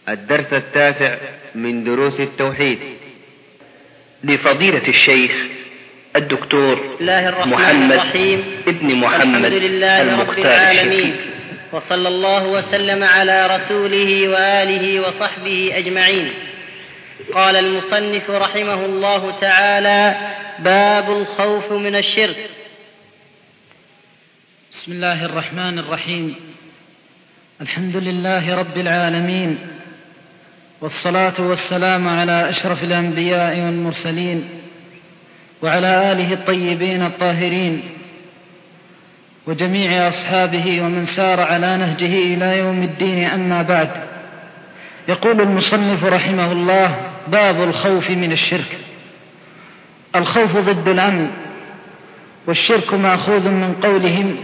الدرس 9 من دروس التوحيد لفضيلة الشيخ الدكتور محمد ابن محمد المختار، وصلى الله وسلم على رسوله وآله وصحبه أجمعين. قال المصنف رحمه الله تعالى: باب الخوف من الشرك. بسم الله الرحمن الرحيم. الحمد لله رب العالمين، والصلاة والسلام على أشرف الأنبياء والمرسلين وعلى آله الطيبين الطاهرين وجميع أصحابه ومن سار على نهجه إلى يوم الدين، أما بعد. يقول المصنف رحمه الله: باب الخوف من الشرك. الخوف ضد الأمن، والشرك مأخوذ من قولهم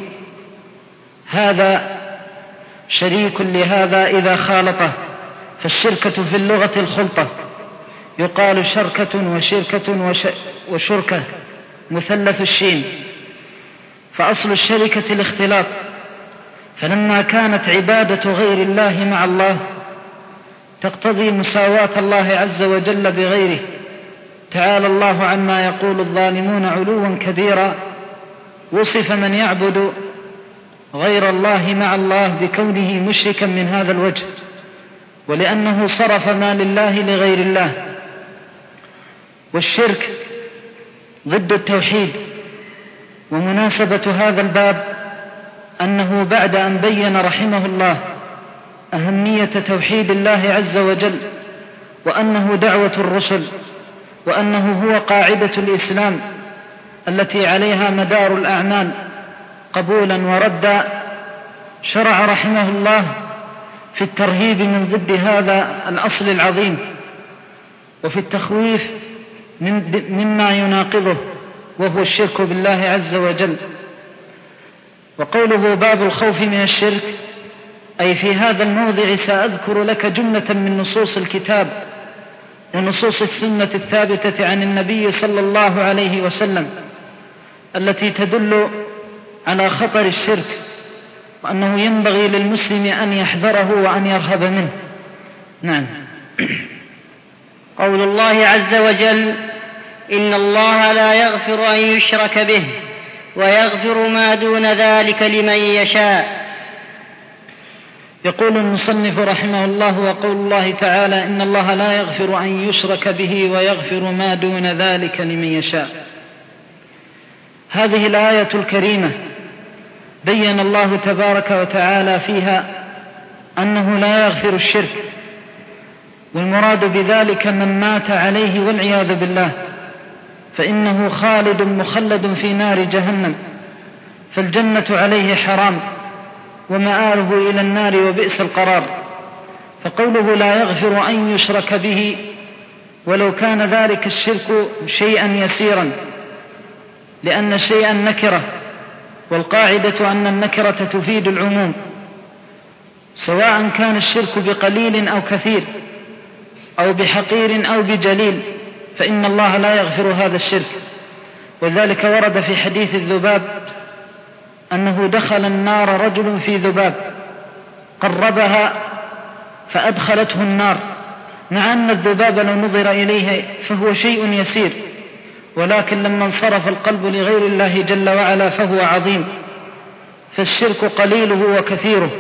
هذا شريك لهذا إذا خالطه، فالشركة في اللغة الخلطة، يقال شركة وشركة وشركة مثلث الشين، فأصل الشركة الاختلاط. فلما كانت عبادة غير الله مع الله تقتضي مساواة الله عز وجل بغيره، تعالى الله عما يقول الظالمون علوا كبيرا، وصف من يعبد غير الله مع الله بكونه مشركا من هذا الوجه، ولأنه صرف ما لله لغير الله. والشرك ضد التوحيد. ومناسبة هذا الباب أنه بعد أن بين رحمه الله أهمية توحيد الله عز وجل، وأنه دعوة الرسل، وأنه هو قاعدة الإسلام التي عليها مدار الأعمال قبولا وردا، شرع رحمه الله في الترهيب من ضد هذا الأصل العظيم، وفي التخويف مما يناقضه، وهو الشرك بالله عز وجل. وقوله باب الخوف من الشرك، أي في هذا الموضع سأذكر لك جملة من نصوص الكتاب ونصوص السنة الثابتة عن النبي صلى الله عليه وسلم التي تدل على خطر الشرك، وأنه ينبغي للمسلم أن يحذره وأن يرهب منه. نعم. قول الله عز وجل: إن الله لا يغفر أن يشرك به ويغفر ما دون ذلك لمن يشاء. يقول المصنف رحمه الله: وقول الله تعالى: إن الله لا يغفر أن يشرك به ويغفر ما دون ذلك لمن يشاء. هذه الآية الكريمة بين الله تبارك وتعالى فيها أنه لا يغفر الشرك، والمراد بذلك من مات عليه والعياذ بالله، فإنه خالد مخلد في نار جهنم، فالجنة عليه حرام ومآله إلى النار وبئس القرار. فقوله لا يغفر أن يشرك به، ولو كان ذلك الشرك شيئا يسيرا، لأن شيئا نكرة، والقاعدة أن النكرة تفيد العموم، سواء كان الشرك بقليل أو كثير أو بحقير أو بجليل، فإن الله لا يغفر هذا الشرك. وذلك ورد في حديث الذباب أنه دخل النار رجل في ذباب قربها فأدخلته النار، مع أن الذباب لو نظر إليه فهو شيء يسير، ولكن لما انصرف القلب لغير الله جل وعلا فهو عظيم. فالشرك قليله وكثيره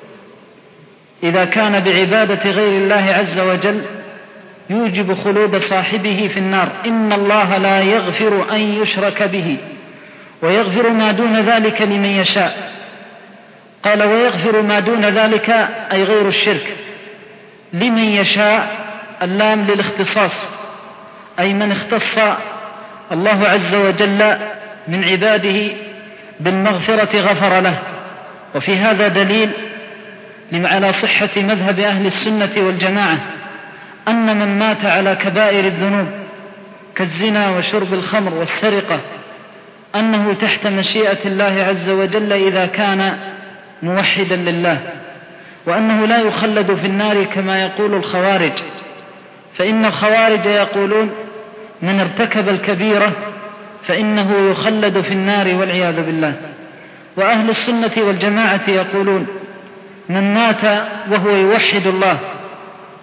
إذا كان بعبادة غير الله عز وجل يوجب خلود صاحبه في النار. إن الله لا يغفر أن يشرك به ويغفر ما دون ذلك لمن يشاء. قال: ويغفر ما دون ذلك أي غير الشرك. لمن يشاء اللام للاختصاص، أي من اختص الله عز وجل من عباده بالمغفرة غفر له. وفي هذا دليل على صحة مذهب أهل السنة والجماعة أن من مات على كبائر الذنوب كالزنا وشرب الخمر والسرقة أنه تحت مشيئة الله عز وجل إذا كان موحدا لله، وأنه لا يخلد في النار كما يقول الخوارج. فإن الخوارج يقولون من ارتكب الكبيرة فإنه يخلد في النار والعياذ بالله. وأهل السنة والجماعة يقولون من مات وهو يوحد الله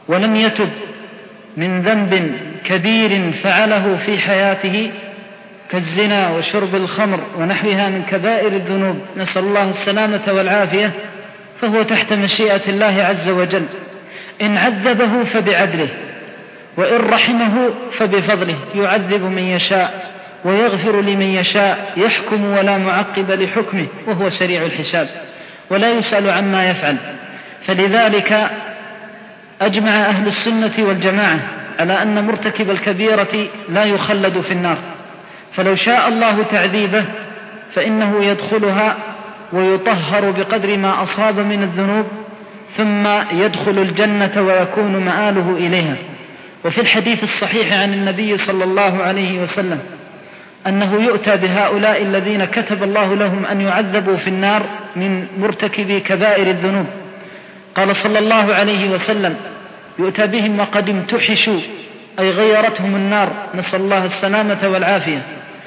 ولم يتب من ذنب كبير فعله في حياته كالزنا وشرب الخمر ونحوها من كبائر الذنوب، نسأل الله السلامة والعافية، فهو تحت مشيئة الله عز وجل. إن عذبه فبعدله، وإن رحمه فبفضله، يعذب من يشاء ويغفر لمن يشاء، يحكم ولا معقب لحكمه، وهو سريع الحساب ولا يسأل عما يفعل. فلذلك أجمع أهل السنة والجماعة على أن مرتكب الكبيرة لا يخلد في النار، فلو شاء الله تعذيبه فإنه يدخلها ويطهر بقدر ما أصاب من الذنوب، ثم يدخل الجنة ويكون مآله إليها. وفي الحديث الصحيح عن النبي صلى الله عليه وسلم أنه يؤتى بهؤلاء الذين كتب الله لهم أن يعذبوا في النار من مرتكبي كبائر الذنوب، قال صلى الله عليه وسلم: يؤتى بهم وقد امتحشوا، أي غيرتهم النار، نسأل الله السلامة والعافية،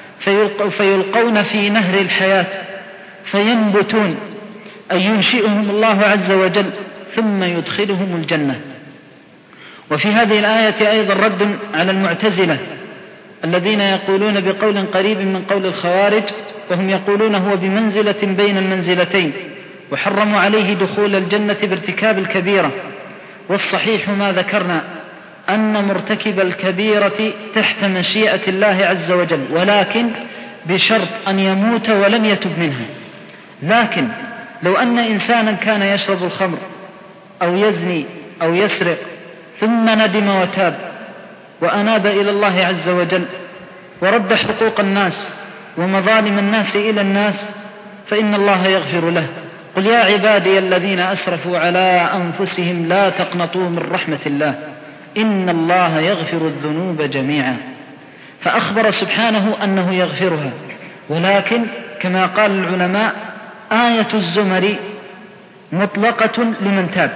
فيلقون في نهر الحياة فينبتون، أي ينشئهم الله عز وجل ثم يدخلهم الجنة. وفي هذه الآية أيضا رد على المعتزلة الذين يقولون بقول قريب من قول الخوارج، وهم يقولون هو بمنزلة بين المنزلتين، وحرموا عليه دخول الجنة بارتكاب الكبيرة. والصحيح ما ذكرنا أن مرتكب الكبيرة تحت مشيئة الله عز وجل، ولكن بشرط أن يموت ولم يتب منها. لكن لو أن إنسانا كان يشرب الخمر أو يزني أو يسرق ثم ندم وتاب وأناب إلى الله عز وجل ورد حقوق الناس ومظالم الناس إلى الناس، فإن الله يغفر له. قل يا عبادي الذين أسرفوا على أنفسهم لا تقنطوا من رحمة الله إن الله يغفر الذنوب جميعا. فأخبر سبحانه أنه يغفرها، ولكن كما قال العلماء آية الزمر مطلقة لمن تاب،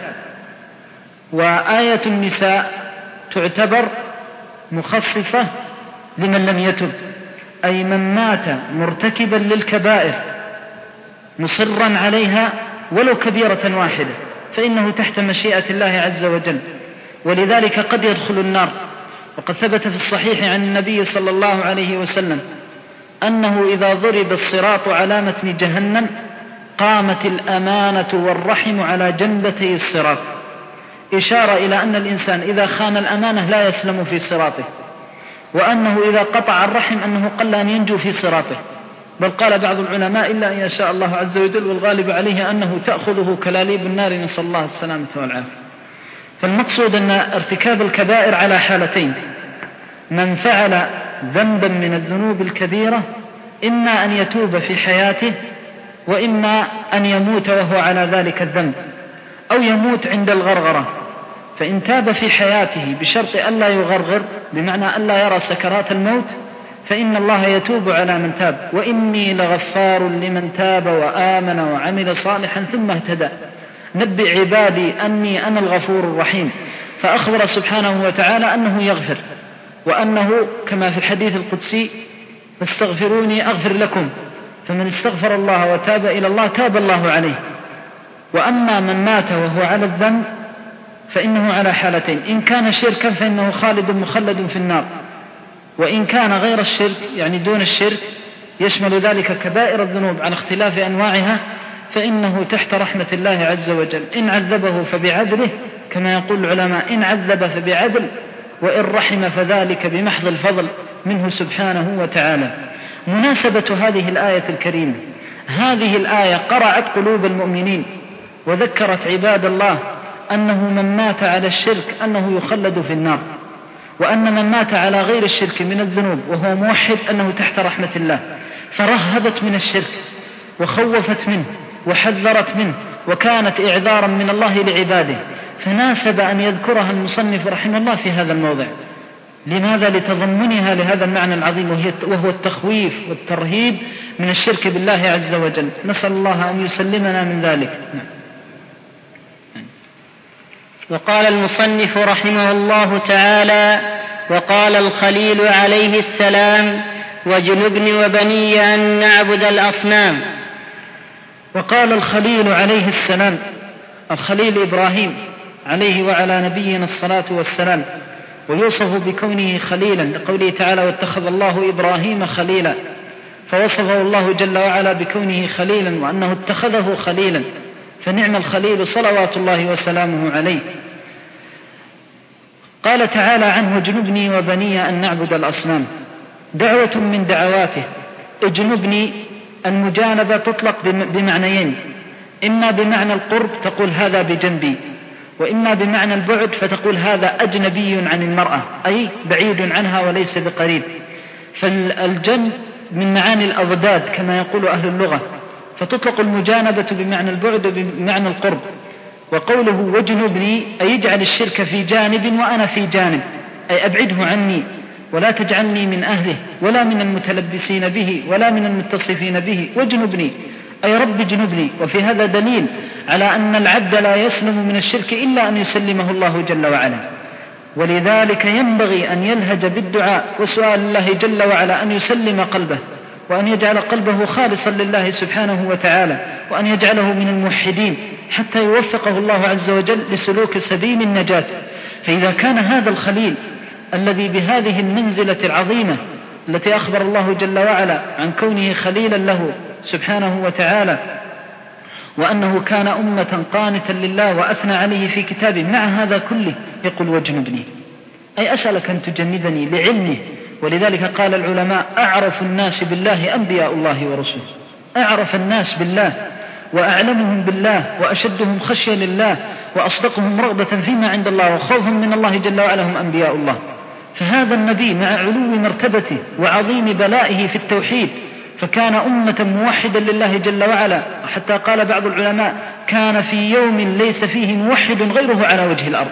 وآية النساء تعتبر مخصصة لمن لم يتب، أي من مات مرتكبا للكبائر مصرا عليها ولو كبيرة واحدة فإنه تحت مشيئة الله عز وجل، ولذلك قد يدخل النار. وقد ثبت في الصحيح عن النبي صلى الله عليه وسلم أنه إذا ضرب الصراط على متن جهنم قامت الأمانة والرحم على جنبتي الصراط، إشارة إلى أن الإنسان إذا خان الأمانة لا يسلم في صراطه، وأنه إذا قطع الرحم أنه قل أن ينجو في صراطه، بل قال بعض العلماء إلا أن يشاء الله عز وجل، والغالب عليه أنه تأخذه كلاليب النار، نسأل الله السلامة والعافية. فالمقصود أن ارتكاب الكبائر على حالتين: من فعل ذنبا من الذنوب الكبيرة إما أن يتوب في حياته، وإما أن يموت وهو على ذلك الذنب، أو يموت عند الغرغرة. فإن تاب في حياته بشرط ألا يغرغر، بمعنى ألا يرى سكرات الموت، فإن الله يتوب على من تاب: وإني لغفار لمن تاب وآمن وعمل صالحا ثم اهتدى، نبئ عبادي أني أنا الغفور الرحيم. فأخبر سبحانه وتعالى أنه يغفر، وأنه كما في الحديث القدسي: فاستغفروني أغفر لكم، فمن استغفر الله وتاب إلى الله تاب الله عليه. وأما من مات وهو على الذنب فإنه على حالتين: إن كان شركا فإنه خالد مخلد في النار، وإن كان غير الشرك يعني دون الشرك يشمل ذلك كبائر الذنوب على اختلاف أنواعها، فإنه تحت رحمة الله عز وجل. إن عذبه فبعدله، كما يقول العلماء: إن عذب فبعدل، وإن رحم فذلك بمحض الفضل منه سبحانه وتعالى. مناسبة هذه الآية الكريمة: هذه الآية قرعت قلوب المؤمنين وذكرت عباد الله أنه من مات على الشرك أنه يخلد في النار، وأن من مات على غير الشرك من الذنوب وهو موحد أنه تحت رحمة الله، فرهبت من الشرك وخوفت منه وحذرت منه، وكانت إعذارا من الله لعباده، فناسب أن يذكرها المصنف رحمه الله في هذا الموضع. لماذا؟ لتضمنها لهذا المعنى العظيم، وهو التخويف والترهيب من الشرك بالله عز وجل. نسأل الله أن يسلمنا من ذلك. وقال المصنف رحمه الله تعالى: وقال الخليل عليه السلام: واجنبني وبني أن نعبد الأصنام. وقال الخليل عليه السلام، الخليل إبراهيم عليه وعلى نبينا الصلاة والسلام، ويوصف بكونه خليلا لقوله تعالى: واتخذ الله إبراهيم خليلا، فوصفه الله جل وعلا بكونه خليلا وأنه اتخذه خليلا، فنعم الخليل صلوات الله وسلامه عليه. قال تعالى عنه: اجنبني وبني أن نعبد الأصنام. دعوة من دعواته. اجنبني، المجانبة تطلق بمعنيين: إما بمعنى القرب تقول هذا بجنبي، وإما بمعنى البعد فتقول هذا أجنبي عن المرأة، أي بعيد عنها وليس بقريب. فالجنب من معاني الأضداد كما يقول أهل اللغة، فتطلق المجانبة بمعنى البعد وبمعنى القرب. وقوله واجنبني أي اجعل الشرك في جانب وأنا في جانب، أي أبعده عني ولا تجعلني من أهله ولا من المتلبسين به ولا من المتصفين به. واجنبني أي رب اجنبني. وفي هذا دليل على أن العبد لا يسلم من الشرك إلا أن يسلمه الله جل وعلا، ولذلك ينبغي أن يلهج بالدعاء وسؤال الله جل وعلا أن يسلم قلبه، وأن يجعل قلبه خالصا لله سبحانه وتعالى، وأن يجعله من الموحدين حتى يوفقه الله عز وجل لسلوك سبيل النجاة. فإذا كان هذا الخليل الذي بهذه المنزلة العظيمة التي أخبر الله جل وعلا عن كونه خليلا له سبحانه وتعالى، وأنه كان أمة قانتا لله وأثنى عليه في كتابه، مع هذا كله يقول واجنبني، أي أسألك أن تجنبني لعلمه. ولذلك قال العلماء: أعرف الناس بالله أنبياء الله ورسله. أعرف الناس بالله وأعلمهم بالله وأشدهم خشية لله وأصدقهم رغبة فيما عند الله وخوفا من الله جل وعلا هم أنبياء الله. فهذا النبي مع علو مرتبته وعظيم بلائه في التوحيد فكان أمة موحدا لله جل وعلا، حتى قال بعض العلماء: كان في يوم ليس فيه موحد غيره على وجه الأرض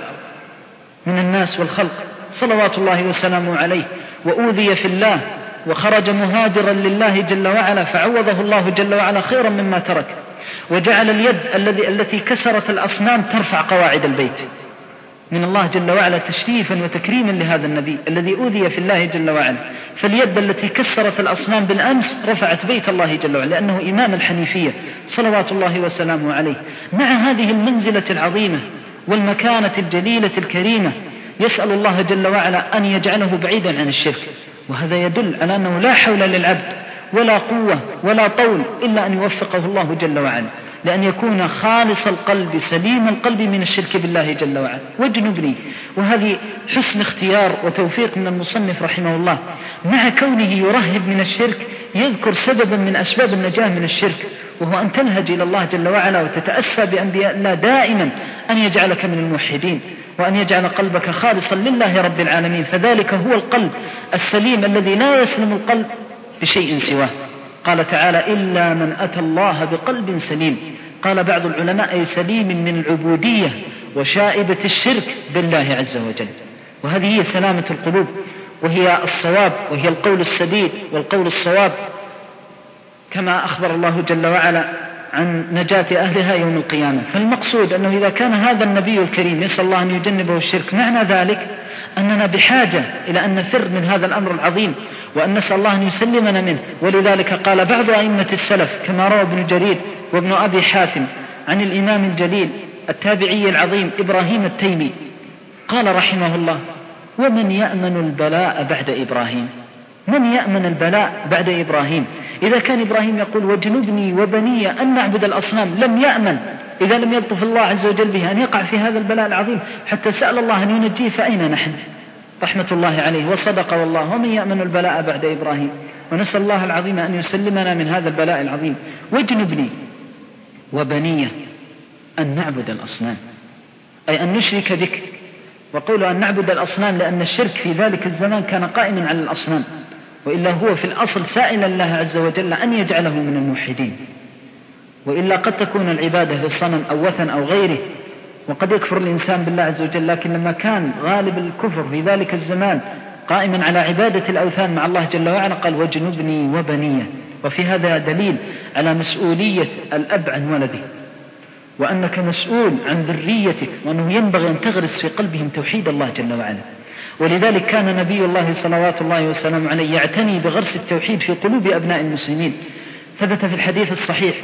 من الناس والخلق صلوات الله وسلامه عليه، وأوذي في الله وخرج مهاجرا لله جل وعلا، فعوضه الله جل وعلا خيرا مما ترك، وجعل اليد التي كسرت الأصنام ترفع قواعد البيت من الله جل وعلا تشريفا وتكريما لهذا النبي الذي أوذي في الله جل وعلا. فاليد التي كسرت الأصنام بالأمس رفعت بيت الله جل وعلا، لأنه إمام الحنيفية صلوات الله وسلامه عليه. مع هذه المنزلة العظيمة والمكانة الجليلة الكريمة يسأل الله جل وعلا أن يجعله بعيدا عن الشرك، وهذا يدل على أنه لا حول للعبد ولا قوة ولا طول إلا أن يوفقه الله جل وعلا لأن يكون خالص القلب سليم القلب من الشرك بالله جل وعلا. واجنبني، وهذه حسن اختيار وتوفيق من المصنف رحمه الله، مع كونه يرهب من الشرك يذكر سببا من أسباب النجاة من الشرك، وهو أن تلهج إلى الله جل وعلا وتتأسى بأنبياء الله دائما أن يجعلك من الموحدين، وأن يجعل قلبك خالصا لله رب العالمين، فذلك هو القلب السليم الذي لا يسلم القلب بشيء سواه. قال تعالى: إلا من أتى الله بقلب سليم. قال بعض العلماء: أي سليم من العبودية وشائبة الشرك بالله عز وجل. وهذه هي سلامة القلوب، وهي الصواب، وهي القول السديد والقول الصواب، كما أخبر الله جل وعلا عن نجاة أهلها يوم القيامة. فالمقصود أنه إذا كان هذا النبي الكريم يسأل الله أن يجنبه الشرك، معنى ذلك أننا بحاجة إلى أن نفر من هذا الأمر العظيم وأن نسأل الله أن يسلمنا منه. ولذلك قال بعض أئمة السلف كما روى ابن جرير وابن أبي حاتم عن الإمام الجليل التابعي العظيم إبراهيم التيمي، قال رحمه الله: ومن يأمن البلاء بعد إبراهيم؟ من يأمن البلاء بعد إبراهيم؟ إذا كان إبراهيم يقول واجنبني وبني أن نعبد الأصنام، لم يأمن إذا لم يلطف الله عز وجل به أن يقع في هذا البلاء العظيم حتى سأل الله أن ينجيه، فأين نحن؟ رحمة الله عليه وصدق والله. ومن يأمن البلاء بعد إبراهيم؟ ونسأل الله العظيم أن يسلمنا من هذا البلاء العظيم. واجنبني وبني أن نعبد الأصنام، أي أن نشرك بك. وقول أن نعبد الأصنام لأن الشرك في ذلك الزمان كان قائما على الأصنام، وإلا هو في الأصل سائل الله عز وجل أن يجعله من الموحدين، وإلا قد تكون العبادة للصنم أو وثن أو غيره، وقد يكفر الإنسان بالله عز وجل. لكن لما كان غالب الكفر في ذلك الزمان قائما على عبادة الأوثان مع الله جل وعلا قال واجنبني وبني. وفي هذا دليل على مسؤولية الأب عن ولده، وأنك مسؤول عن ذريتك، وأنه ينبغي أن تغرس في قلبهم توحيد الله جل وعلا. ولذلك كان نبي الله صلوات الله وسلامه عليه يعتني بغرس التوحيد في قلوب أبناء المسلمين. ثبت في الحديث الصحيح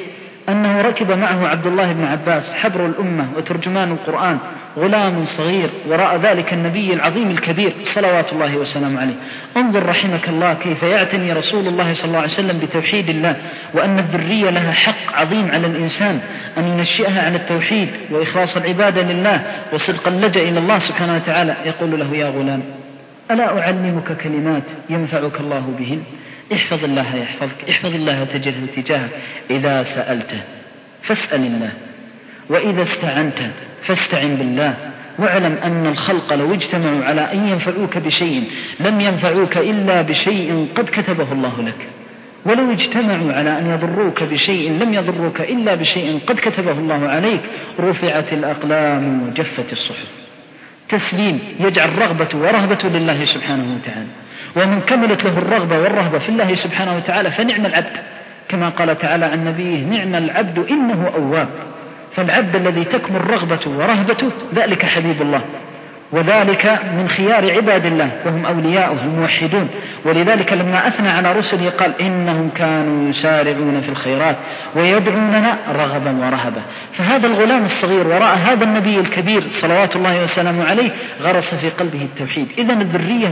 أنه ركب معه عبد الله بن عباس حبر الأمة وترجمان القرآن غلام صغير وراء ذلك النبي العظيم الكبير صلوات الله وسلامه عليه. انظر رحمك الله كيف يعتني رسول الله صلى الله عليه وسلم بتوحيد الله، وأن الذرية لها حق عظيم على الإنسان أن ينشئها على التوحيد وإخلاص العبادة لله وصدق اللجأ إلى الله سبحانه وتعالى. يقول له: يا غلام، ألا أعلمك كلمات ينفعك الله بهن؟ احفظ الله يحفظك، احفظ الله تجده تجاهك، إذا سألت فاسأل الله، وإذا استعنت فاستعن بالله، واعلم أن الخلق لو اجتمعوا على أن ينفعوك بشيء لم ينفعوك إلا بشيء قد كتبه الله لك، ولو اجتمعوا على أن يضروك بشيء لم يضروك إلا بشيء قد كتبه الله عليك. رفعت الأقلام وجفت الصحف. تسليم يجعل رغبة ورهبة لله سبحانه وتعالى، ومن كملت له الرغبة والرهبة في الله سبحانه وتعالى فنعم العبد، كما قال تعالى عن نبيه: نعم العبد إنه أواب. فالعبد الذي تكمل رغبته ورهبته ذلك حبيب الله، وذلك من خيار عباد الله وهم أولياؤه الموحدون. ولذلك لما أثنى على رسله قال: إنهم كانوا يسارعون في الخيرات ويدعوننا رغبا ورهبا. فهذا الغلام الصغير وراء هذا النبي الكبير صلوات الله وسلامه عليه غرس في قلبه التوحيد. إذن الذرية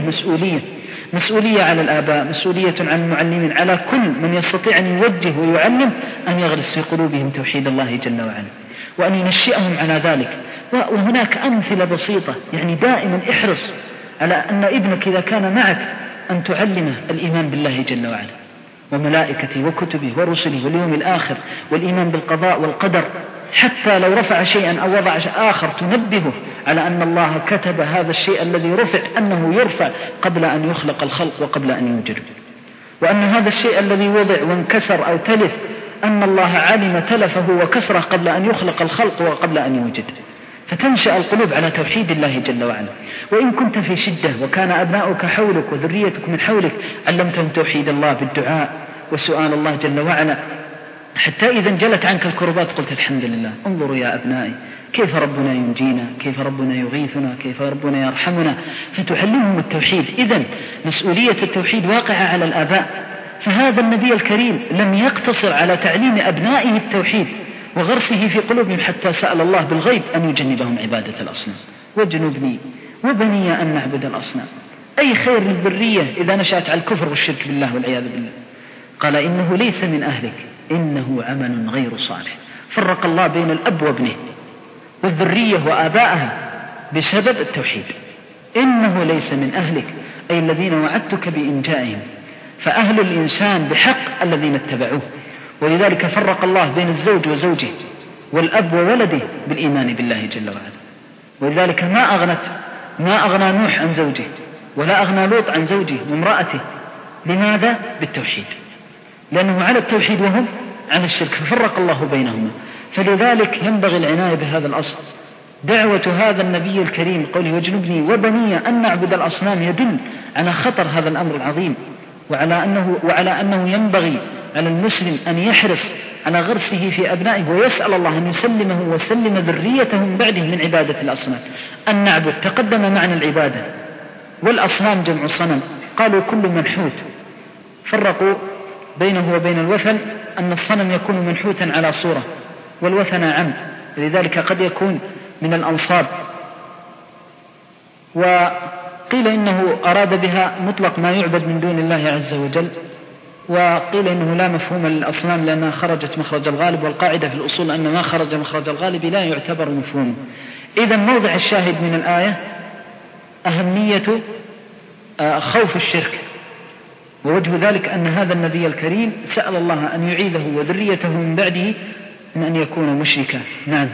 مسؤولية على الآباء، مسؤولية عن المعلمين، على كل من يستطيع أن يوجه ويعلم أن يغرس في قلوبهم توحيد الله جل وعلا وأن ينشئهم على ذلك. وهناك أمثلة بسيطة، يعني دائما احرص على أن ابنك إذا كان معك أن تعلمه الإيمان بالله جل وعلا وملائكته وكتبه ورسله واليوم الآخر والإيمان بالقضاء والقدر، حتى لو رفع شيئا أو وضع آخر تنبهه على أن الله كتب هذا الشيء الذي رفع أنه يرفع قبل أن يخلق الخلق وقبل أن يوجد، وأن هذا الشيء الذي وضع وانكسر أو تلف أن الله علم تلفه وكسره قبل أن يخلق الخلق وقبل أن يوجد. فتنشأ القلوب على توحيد الله جل وعلا. وإن كنت في شدة وكان أبناؤك حولك وذريتك من حولك علمتهم توحيد الله بالدعاء وسؤال الله جل وعلا، حتى إذا انجلت عنك الكربات قلت: الحمد لله، انظروا يا أبنائي كيف ربنا ينجينا، كيف ربنا يغيثنا، كيف ربنا يرحمنا، فتعلمهم التوحيد. إذن مسؤولية التوحيد واقعة على الآباء. فهذا النبي الكريم لم يقتصر على تعليم أبنائه التوحيد وغرسه في قلوبهم، حتى سأل الله بالغيب أن يجنبهم عبادة الأصنام. واجنبني وبني أن نعبد الأصنام. أي خير للذرية إذا نشأت على الكفر والشرك بالله والعياذ بالله. قال: إنه ليس من أهلك إنه عمل غير صالح. فرق الله بين الأب وابنه والذرية وآبائها بسبب التوحيد. إنه ليس من أهلك أي الذين وعدتك بإنجائهم، فأهل الإنسان بحق الذين اتبعوه. ولذلك فرق الله بين الزوج وزوجه والأب وولده بالإيمان بالله جل وعلا. ولذلك ما أغنى نوح عن زوجه ولا أغنى لوط عن زوجه وامرأته. لماذا؟ بالتوحيد، لأنه على التوحيد وهم على الشرك، ففرق الله بينهما. فلذلك ينبغي العناية بهذا الأصل. دعوة هذا النبي الكريم قوله: واجنبني وبني أن نعبد الأصنام يدل على خطر هذا الأمر العظيم، وعلى أنه ينبغي على المسلم أن يحرص على غرسه في أبنائه ويسأل الله أن يسلمه وسلم ذريته من بعده من عبادة الأصنام. أن نعبد تقدم معنى العبادة، والأصنام جمع صنم، قالوا كل منحوت. فرقوا بينه وبين الوثن أن الصنم يكون منحوتا على صورة والوثن عم، لذلك قد يكون من الأنصاب. وقيل إنه أراد بها مطلق ما يعبد من دون الله عز وجل، وقيل إنه لا مفهوم للأصنام لأنها خرجت مخرج الغالب، والقاعدة في الأصول أن ما خرج مخرج الغالب لا يعتبر مفهوم. إذن موضع الشاهد من الآية أهمية خوف الشرك، ووجه ذلك أن هذا النبي الكريم سأل الله أن يعيذه وذريته من بعده من أن يكون مشركا. نعم.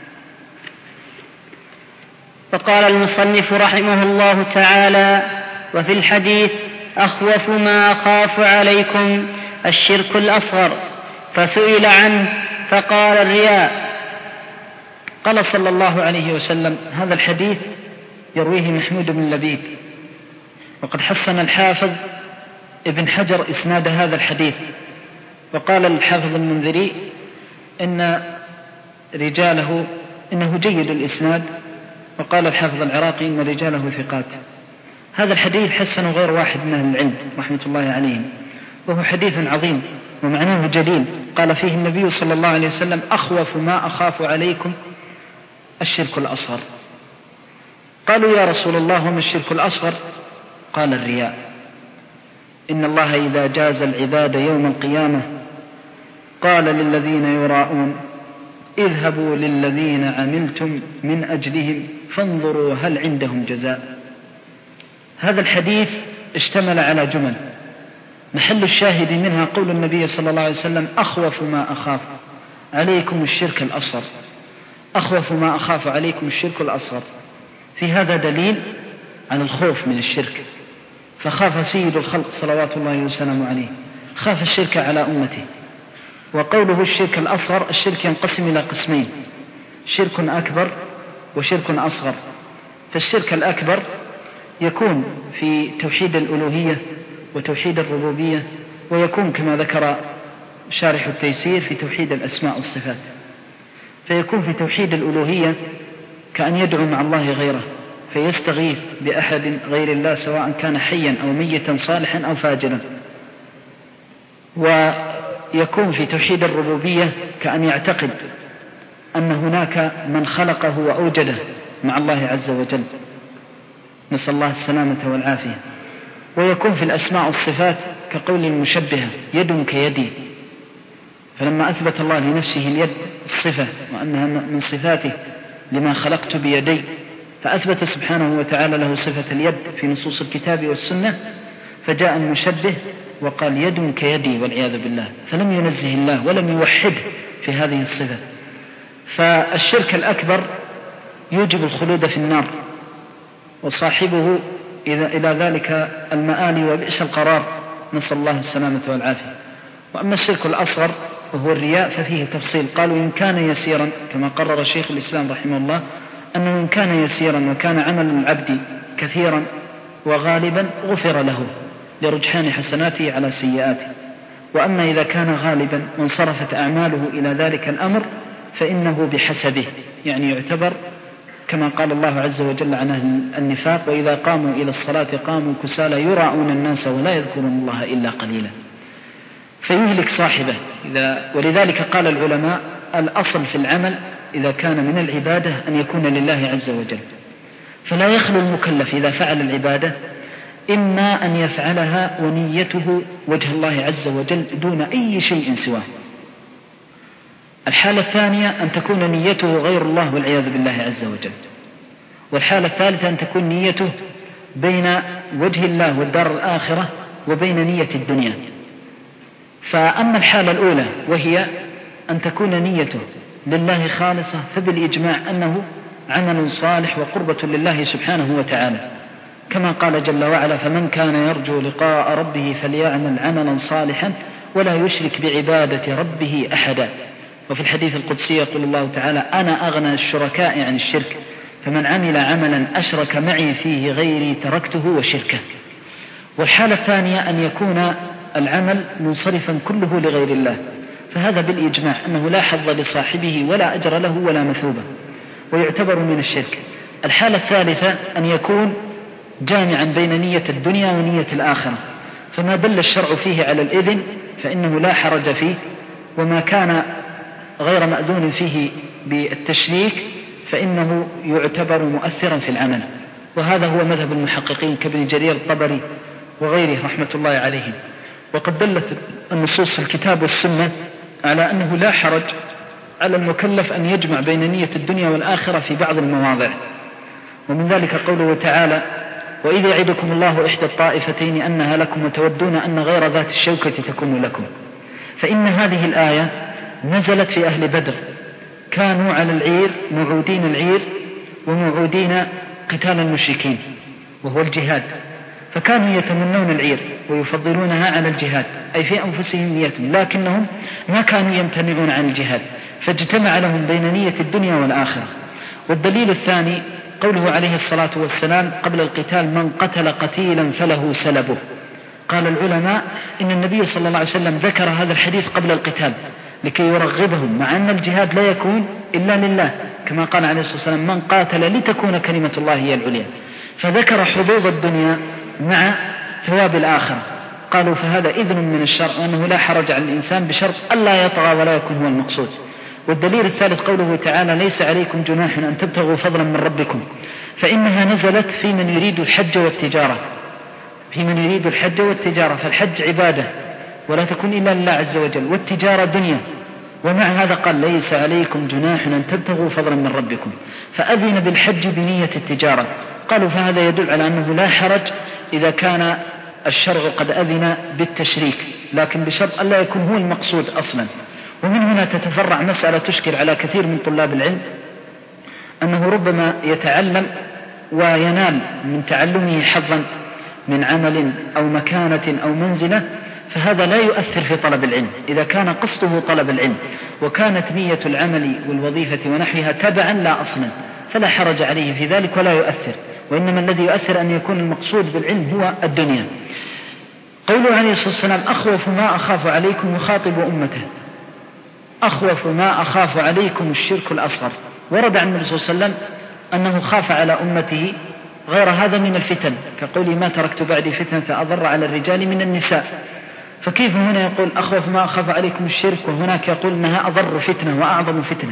فقال المصنف رحمه الله تعالى: وفي الحديث: أخوف ما أخاف عليكم الشرك الأصغر، فسئل عنه فقال: الرياء. قال صلى الله عليه وسلم: هذا الحديث يرويه محمود بن لبيد، وقد حسن الحافظ ابن حجر إسناد هذا الحديث، وقال الحافظ المنذري إن رجاله إنه جيد الإسناد، وقال الحافظ العراقي إن رجاله ثقات. هذا الحديث حسن غير واحد من أهل العلم رحمة الله عليهم، وهو حديث عظيم ومعناه جليل. قال فيه النبي صلى الله عليه وسلم: أخوف ما أخاف عليكم الشرك الأصغر. قالوا: يا رسول الله وما الشرك الأصغر؟ قال: الرياء. إن الله إذا جاز العباد يوم القيامة قال للذين يراءون: اذهبوا للذين عملتم من أجلهم فانظروا هل عندهم جزاء. هذا الحديث اشتمل على جمل، محل الشاهد منها قول النبي صلى الله عليه وسلم: أخوف ما أخاف عليكم الشرك الأصغر. أخوف ما أخاف عليكم الشرك الأصغر، في هذا دليل على الخوف من الشرك، فخاف سيد الخلق صلوات الله وسلامه عليه، خاف الشرك على أمته. وقوله الشرك الأصغر، الشرك ينقسم إلى قسمين: شرك أكبر وشرك أصغر. فالشرك الأكبر يكون في توحيد الألوهية وتوحيد الربوبية، ويكون كما ذكر شارح التيسير في توحيد الأسماء والصفات. فيكون في توحيد الألوهية كأن يدعو مع الله غيره، فيستغيث بأحد غير الله سواء كان حيا أو ميتا صالحا أو فاجرا. ويكون في توحيد الربوبية كأن يعتقد أن هناك من خلقه وأوجده مع الله عز وجل، نسأل الله السلامة والعافية. ويكون في الأسماء والصفات كقول المشبهة: يد كيدي، فلما أثبت الله لنفسه اليد الصفة وأنها من صفاته لما خلقت بيدي، فأثبت سبحانه وتعالى له صفة اليد في نصوص الكتاب والسنة، فجاء المشبه وقال: يد كيدي والعياذ بالله، فلم ينزه الله ولم يوحده في هذه الصفة. فالشرك الأكبر يوجب الخلود في النار، وصاحبه إلى ذلك المآل وبئس القرار، نسأل الله السلامة والعافية. وأما الشرك الأصغر وهو الرياء ففيه تفصيل. قالوا: إن كان يسيرا، كما قرر شيخ الإسلام رحمه الله، أنه إن كان يسيرا وكان عمل العبد كثيرا وغالبا غفر له لرجحان حسناته على سيئاته. وأما إذا كان غالبا وانصرفت أعماله إلى ذلك الأمر فإنه بحسبه، يعني يعتبر كما قال الله عز وجل عن أهل النفاق: وإذا قاموا إلى الصلاة قاموا كسالى يراءون الناس ولا يذكرون الله إلا قليلا. فيهلك صاحبه. ولذلك قال العلماء: الأصل في العمل إذا كان من العبادة أن يكون لله عز وجل، فلا يخلو المكلف إذا فعل العبادة إما أن يفعلها ونيته وجه الله عز وجل دون أي شيء سواه. الحالة الثانية أن تكون نيته غير الله والعياذ بالله عز وجل. والحالة الثالثة أن تكون نيته بين وجه الله والدار الآخرة وبين نية الدنيا. فأما الحالة الأولى وهي أن تكون نيته لله خالصة، فبالإجماع أنه عمل صالح وقربة لله سبحانه وتعالى، كما قال جل وعلا: فمن كان يرجو لقاء ربه فليعمل عملا صالحا ولا يشرك بعبادة ربه أحدا. وفي الحديث القدسي يقول الله تعالى: أنا أغنى الشركاء عن الشرك، فمن عمل عملا أشرك معي فيه غيري تركته وشركه. والحالة الثانية أن يكون العمل منصرفا كله لغير الله، فهذا بالإجماع أنه لا حظ لصاحبه ولا أجر له ولا مثوبة، ويعتبر من الشرك. الحالة الثالثة أن يكون جامعا بين نية الدنيا ونية الآخرة، فما دل الشرع فيه على الإذن فإنه لا حرج فيه، وما كان غير مأذون فيه بالتشريك فإنه يعتبر مؤثرا في العمل. وهذا هو مذهب المحققين كابن جرير الطبري وغيره رحمة الله عليهم. وقد دلت النصوص الكتاب والسنة على أنه لا حرج على المكلف أن يجمع بين نية الدنيا والآخرة في بعض المواضع. ومن ذلك قوله تعالى: وإذ يعدكم الله إحدى الطائفتين أنها لكم وتودون أن غير ذات الشوكة تكون لكم. فإن هذه الآية نزلت في أهل بدر، كانوا على العير موعودين العير وموعودين قتال المشركين وهو الجهاد، فكانوا يتمنون العير ويفضلونها على الجهاد، أي في أنفسهم نيتهم، لكنهم ما كانوا يمتنعون عن الجهاد، فاجتمع لهم بين نية الدنيا والآخرة. والدليل الثاني قوله عليه الصلاة والسلام قبل القتال: من قتل قتيلا فله سلبه. قال العلماء إن النبي صلى الله عليه وسلم ذكر هذا الحديث قبل القتال لكي يرغبهم، مع أن الجهاد لا يكون إلا لله، كما قال عليه الصلاة والسلام: من قاتل لتكون كلمة الله هي العليا. فذكر حظوظ الدنيا مع ثواب الآخرة، قالوا فهذا إذن من الشرع وأنه لا حرج على الإنسان بشرط ألا يطغى ولا يكون هو المقصود. والدليل الثالث قوله تعالى ليس عليكم جناح أن تبتغوا فضلا من ربكم، فإنها نزلت في من يريد الحج والتجارة، في من يريد الحج والتجارة، فالحج عبادة ولا تكون إلا لله عز وجل، والتجارة دنيا، ومع هذا قال ليس عليكم جناح أن تبتغوا فضلا من ربكم، فأذن بالحج بنية التجارة. قالوا فهذا يدل على أنه لا حرج إذا كان الشرع قد أذن بالتشريك، لكن بشرط ألا يكون هو المقصود أصلا. ومن هنا تتفرع مسألة تشكل على كثير من طلاب العلم، أنه ربما يتعلم وينال من تعلمه حظا من عمل أو مكانة أو منزلة، فهذا لا يؤثر في طلب العلم إذا كان قصده طلب العلم وكانت نية العمل والوظيفة ونحوها تبعا لا أصلا، فلا حرج عليه في ذلك ولا يؤثر، وإنما الذي يؤثر أن يكون المقصود بالعلم هو الدنيا. قوله عليه الصلاة والسلام أخوف ما أخاف عليكم، يخاطب أمته، أخوف ما أخاف عليكم الشرك الأصغر. ورد عن النبي صلى الله عليه وسلم أنه خاف على أمته غير هذا من الفتن، كقوله ما تركت بعدي فتنة أضر على الرجال من النساء، فكيف هنا يقول أخوف ما أخاف عليكم الشرك وهناك يقول أنها أضر فتنة وأعظم فتنة؟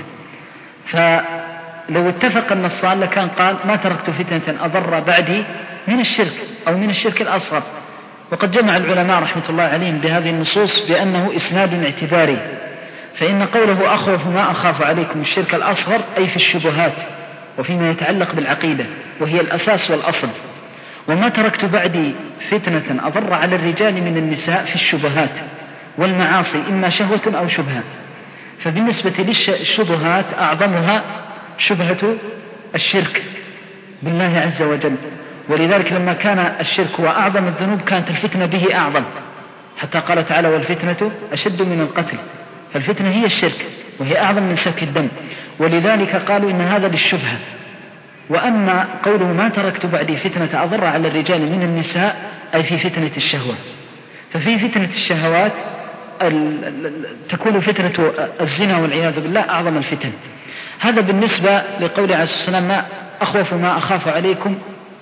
فلو اتفق النصان لكان قال ما تركت فتنة أضر بعدي من الشرك أو من الشرك الأصغر. وقد جمع العلماء رحمة الله عليهم بهذه النصوص بأنه إسناد اعتباري، فإن قوله أخوف ما أخاف عليكم الشرك الأصغر أي في الشبهات وفيما يتعلق بالعقيدة وهي الأساس والأصل، وما تركت بعدي فتنة أضر على الرجال من النساء في الشبهات والمعاصي إما شهوة أو شبهة. فبالنسبة للشبهات أعظمها شبهة الشرك بالله عز وجل، ولذلك لما كان الشرك هو أعظم الذنوب كانت الفتنة به أعظم، حتى قال تعالى والفتنة أشد من القتل، فالفتنة هي الشرك وهي أعظم من سفك الدم، ولذلك قالوا إن هذا للشبهة. وأما قوله ما تركت بعدي فتنة أضر على الرجال من النساء أي في فتنة الشهوة، ففي فتنة الشهوات تكون فتنة الزنا والعياذ بالله أعظم الفتن. هذا بالنسبة لقول عليه الصلاة والسلام ما أخوف ما أخاف عليكم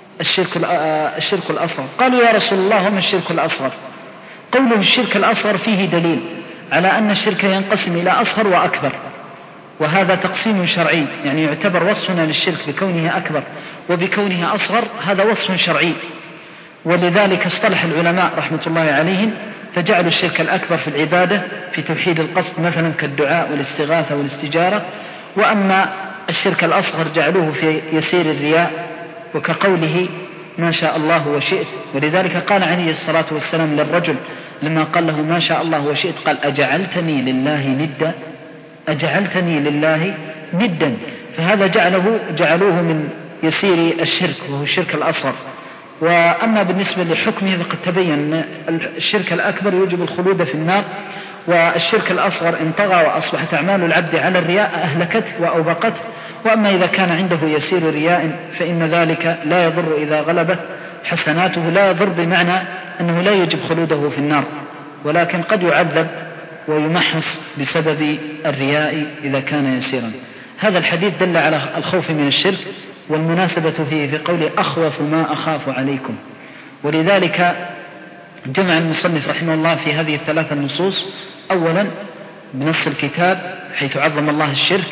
الشرك الأصغر. قالوا يا رسول الله وما الشرك الأصغر؟ قوله الشرك الأصغر فيه دليل على أن الشرك ينقسم إلى أصغر وأكبر، وهذا تقسيم شرعي، يعني يعتبر وصفنا للشرك بكونه أكبر وبكونه أصغر هذا وصف شرعي. ولذلك اصطلح العلماء رحمة الله عليهم فجعلوا الشرك الأكبر في العبادة في توحيد القصد مثلا كالدعاء والاستغاثة والاستجارة، وأما الشرك الأصغر جعلوه في يسير الرياء وكقوله ما شاء الله وشئت. ولذلك قال عليه الصلاة والسلام للرجل لما قال له ما شاء الله وشئت قال أجعلتني لله ندا، أجعلتني لله ندا، فهذا جعلوه من يسير الشرك وهو الشرك الأصغر. وأما بالنسبة لحكمه فقد تبين أن الشرك الأكبر يوجب الخلود في النار، والشرك الأصغر إن طغى وأصبحت أعمال العبد على الرياء أهلكته وأوبقته. وأما إذا كان عنده يسير رياء فإن ذلك لا يضر إذا غلبت حسناته، لا يضر بمعنى أنه لا يجب خلوده في النار، ولكن قد يعذب ويمحص بسبب الرياء إذا كان يسيرا. هذا الحديث دل على الخوف من الشرك، والمناسبة فيه في قوله أخوف ما أخاف عليكم. ولذلك جمع المصنف رحمه الله في هذه الثلاثة النصوص، أولا بنص الكتاب حيث عظم الله الشرك،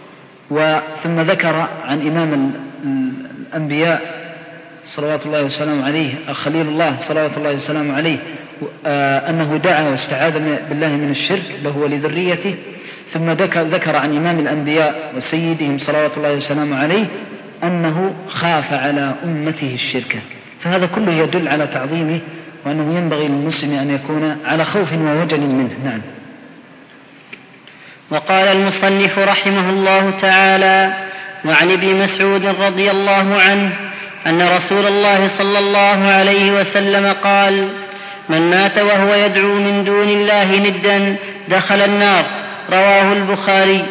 ثم ذكر عن إمام الأنبياء صلوات الله وسلامه عليه خليل الله صلوات الله وسلامه عليه أنه دعا واستعاذ بالله من الشرك له ولذريته، ثم ذكر عن إمام الأنبياء وسيدهم صلوات الله وسلامه عليه أنه خاف على أمته الشرك. فهذا كله يدل على تعظيمه وأنه ينبغي للمسلم أن يكون على خوف ووجل منه. نعم. وقال المصنف رحمه الله تعالى: وعن ابن مسعود رضي الله عنه أن رسول الله صلى الله عليه وسلم قال: من مات وهو يدعو من دون الله ندا دخل النار. رواه البخاري.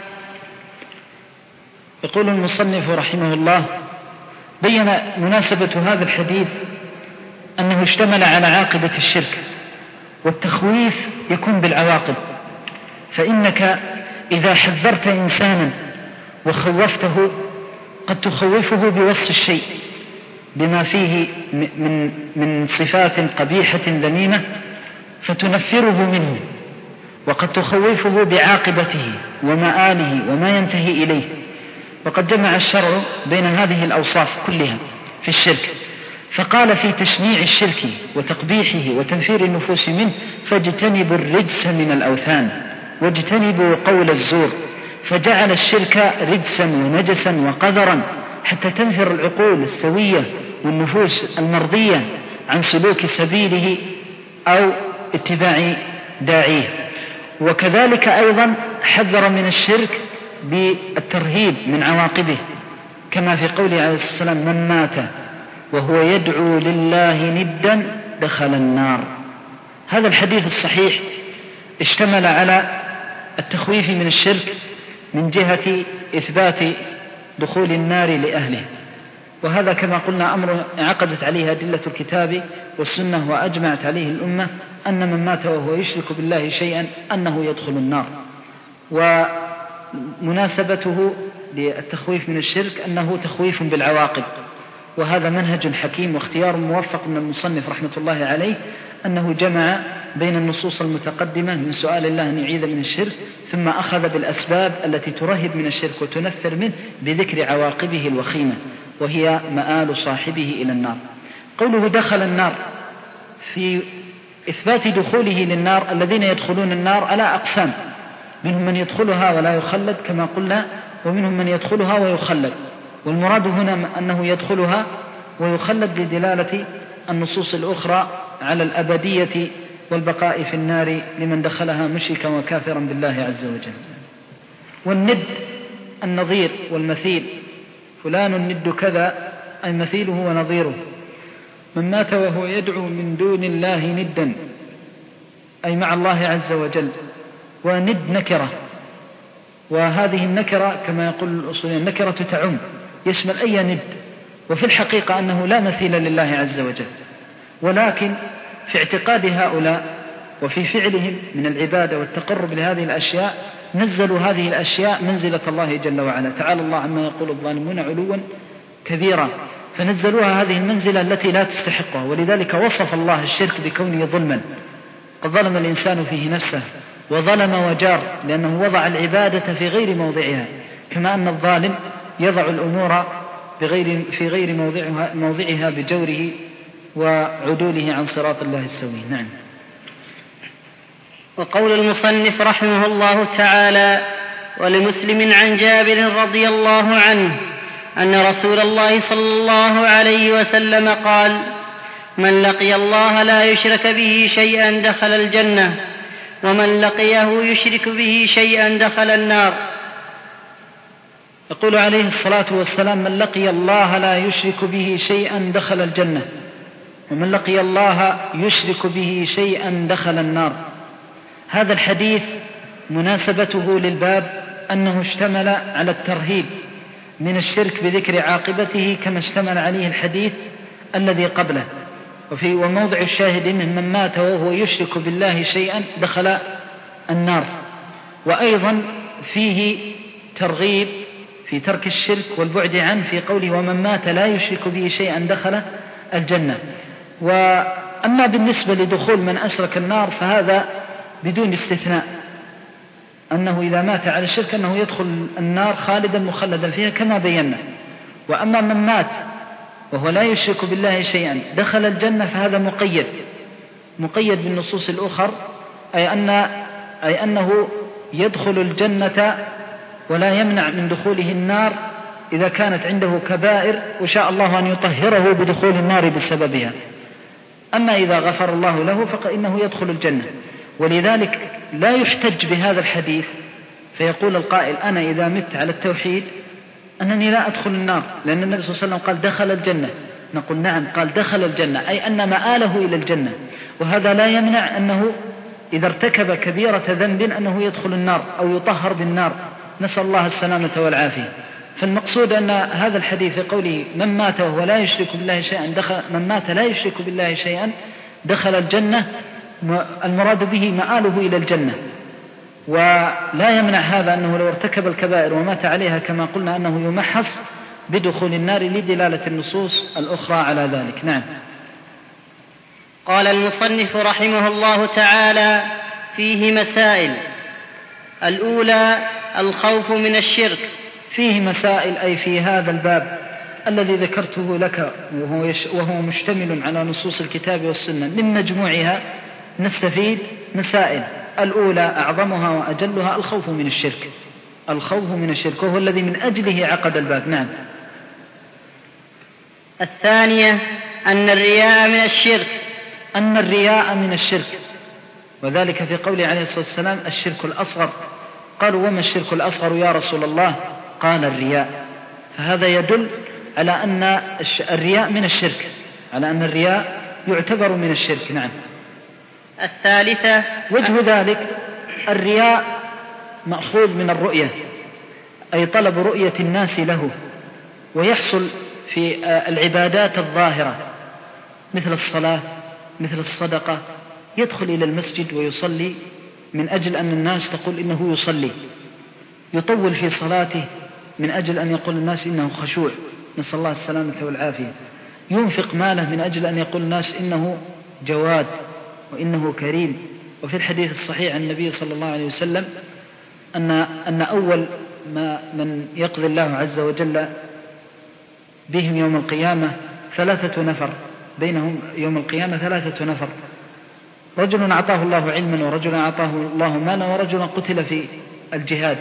يقول المصنف رحمه الله: بين مناسبة هذا الحديث أنه اشتمل على عاقبة الشرك، والتخويف يكون بالعواقب، فإنك إذا حذرت إنسانا وخوفته قد تخوفه بوصف الشيء، بما فيه من صفات قبيحة ذميمة فتنفره منه، وقد تخوفه بعاقبته ومآله وما ينتهي إليه. وقد جمع الشرع بين هذه الأوصاف كلها في الشرك، فقال في تشنيع الشرك وتقبيحه وتنفير النفوس منه: فاجتنبوا الرجس من الأوثان واجتنبوا قول الزور، فجعل الشرك رجسا ونجسا وقذرا حتى تنفر العقول السوية والنفوس المرضية عن سلوك سبيله أو اتباع داعيه. وكذلك أيضا حذر من الشرك بالترهيب من عواقبه، كما في قوله عليه الصلاة والسلام: من مات وهو يدعو لله ندا دخل النار. هذا الحديث الصحيح اشتمل على التخويف من الشرك من جهة إثبات دخول النار لأهله، وهذا كما قلنا أمر عقدت عليه أدلة الكتاب والسنة وأجمعت عليه الأمة، أن من مات وهو يشرك بالله شيئا أنه يدخل النار. ومناسبته للتخويف من الشرك أنه تخويف بالعواقب، وهذا منهج حكيم واختيار موفق من المصنف رحمة الله عليه، أنه جمع بين النصوص المتقدمة من سؤال الله أن يعيذ من الشرك، ثم أخذ بالأسباب التي ترهب من الشرك وتنفر منه بذكر عواقبه الوخيمة، وهي مآل صاحبه إلى النار. قوله دخل النار، في إثبات دخوله للنار، الذين يدخلون النار على أقسام: منهم من يدخلها ولا يخلد كما قلنا، ومنهم من يدخلها ويخلد، والمراد هنا أنه يدخلها ويخلد لدلالة النصوص الأخرى على الأبدية والبقاء في النار لمن دخلها مشركا وكافرا بالله عز وجل. والند النظير والمثيل: فلان الند كذا، أي مثيله ونظيره. من مات وهو يدعو من دون الله ندا، أي مع الله عز وجل. وند نكرة، وهذه النكرة كما يقول الأصوليون النكرة تعم، يشمل أي ند، وفي الحقيقة أنه لا مثيل لله عز وجل، ولكن في اعتقاد هؤلاء وفي فعلهم من العبادة والتقرب لهذه الأشياء نزلوا هذه الأشياء منزلة الله جل وعلا. تعالى الله عما يقول الظالمون علوا كبيرا، فنزلوها هذه المنزلة التي لا تستحقها. ولذلك وصف الله الشرك بكونه ظلما، قد ظلم الإنسان فيه نفسه وظلم وجار، لأنه وضع العبادة في غير موضعها، كما أن الظالم يضع الأمور في غير موضعها بجوره وعدوله عن صراط الله السوي. نعم. وقول المصنف رحمه الله تعالى: ولمسلم عن جابر رضي الله عنه أن رسول الله صلى الله عليه وسلم قال: من لقي الله لا يشرك به شيئا دخل الجنة، ومن لقيه يشرك به شيئا دخل النار. يقول عليه الصلاة والسلام: من لقي الله لا يشرك به شيئا دخل الجنة، ومن لقي الله يشرك به شيئا دخل النار. هذا الحديث مناسبته للباب أنه اشتمل على الترهيب من الشرك بذكر عاقبته كما اشتمل عليه الحديث الذي قبله. وموضع الشاهد من مات وهو يشرك بالله شيئا دخل النار. وأيضا فيه ترغيب في ترك الشرك والبعد عنه في قوله: ومن مات لا يشرك به شيئا دخل الجنة. وأما بالنسبة لدخول من أشرك النار فهذا بدون استثناء، أنه إذا مات على الشرك أنه يدخل النار خالدا مخلدا فيها كما بينا. وأما من مات وهو لا يشرك بالله شيئا دخل الجنة فهذا مقيد بالنصوص الأخر، أي أنه يدخل الجنة ولا يمنع من دخوله النار إذا كانت عنده كبائر وشاء الله أن يطهره بدخول النار بسببها. أما إذا غفر الله له فإنه يدخل الجنة. ولذلك لا يحتج بهذا الحديث فيقول القائل: أنا إذا مت على التوحيد أنني لا أدخل النار، لأن النبي صلى الله عليه وسلم قال دخل الجنة. نقول نعم، قال دخل الجنة، أي أن مآله إلى الجنة، وهذا لا يمنع أنه إذا ارتكب كبيرة ذنب أنه يدخل النار أو يطهر بالنار، نسأل الله السلامة والعافية. فالمقصود أن هذا الحديث في قوله: من مات وهو لا يشرك بالله شيئا من مات لا يشرك بالله شيئا دخل الجنة، المراد به مآله إلى الجنة. ولا يمنع هذا أنه لو ارتكب الكبائر ومات عليها كما قلنا أنه يمحص بدخول النار لدلالة النصوص الأخرى على ذلك. نعم. قال المصنف رحمه الله تعالى: فيه مسائل. الأولى الخوف من الشرك. فيه مسائل أي في هذا الباب الذي ذكرته لك، وهو مشتمل على نصوص الكتاب والسنة، من مجموعها نستفيد مسائل. الأولى أعظمها وأجلها الخوف من الشرك. الخوف من الشرك وهو الذي من أجله عقد الباب. نعم. الثانية أن الرياء من الشرك. أن الرياء من الشرك، وذلك في قوله عليه الصلاة والسلام: الشرك الأصغر. قالوا: وما الشرك الأصغر يا رسول الله؟ قال: الرياء. فهذا يدل على أن الرياء من الشرك، على أن الرياء يعتبر من الشرك. نعم. الثالثة وجه ذلك: الرياء مأخوذ من الرؤية، أي طلب رؤية الناس له، ويحصل في العبادات الظاهرة مثل الصلاة، مثل الصدقة. يدخل إلى المسجد ويصلي من أجل أن الناس تقول إنه يصلي، يطول في صلاته من أجل أن يقول الناس إنه خشوع، نسأل الله السلامة والعافية. ينفق ماله من أجل أن يقول الناس إنه جواد وإنه كريم. وفي الحديث الصحيح عن النبي صلى الله عليه وسلم أن أول من يقضي الله عز وجل بهم يوم القيامة 3 نفر، بينهم يوم القيامة 3 نفر: رجل أعطاه الله علما، ورجل أعطاه الله مالا، ورجل قتل في الجهاد.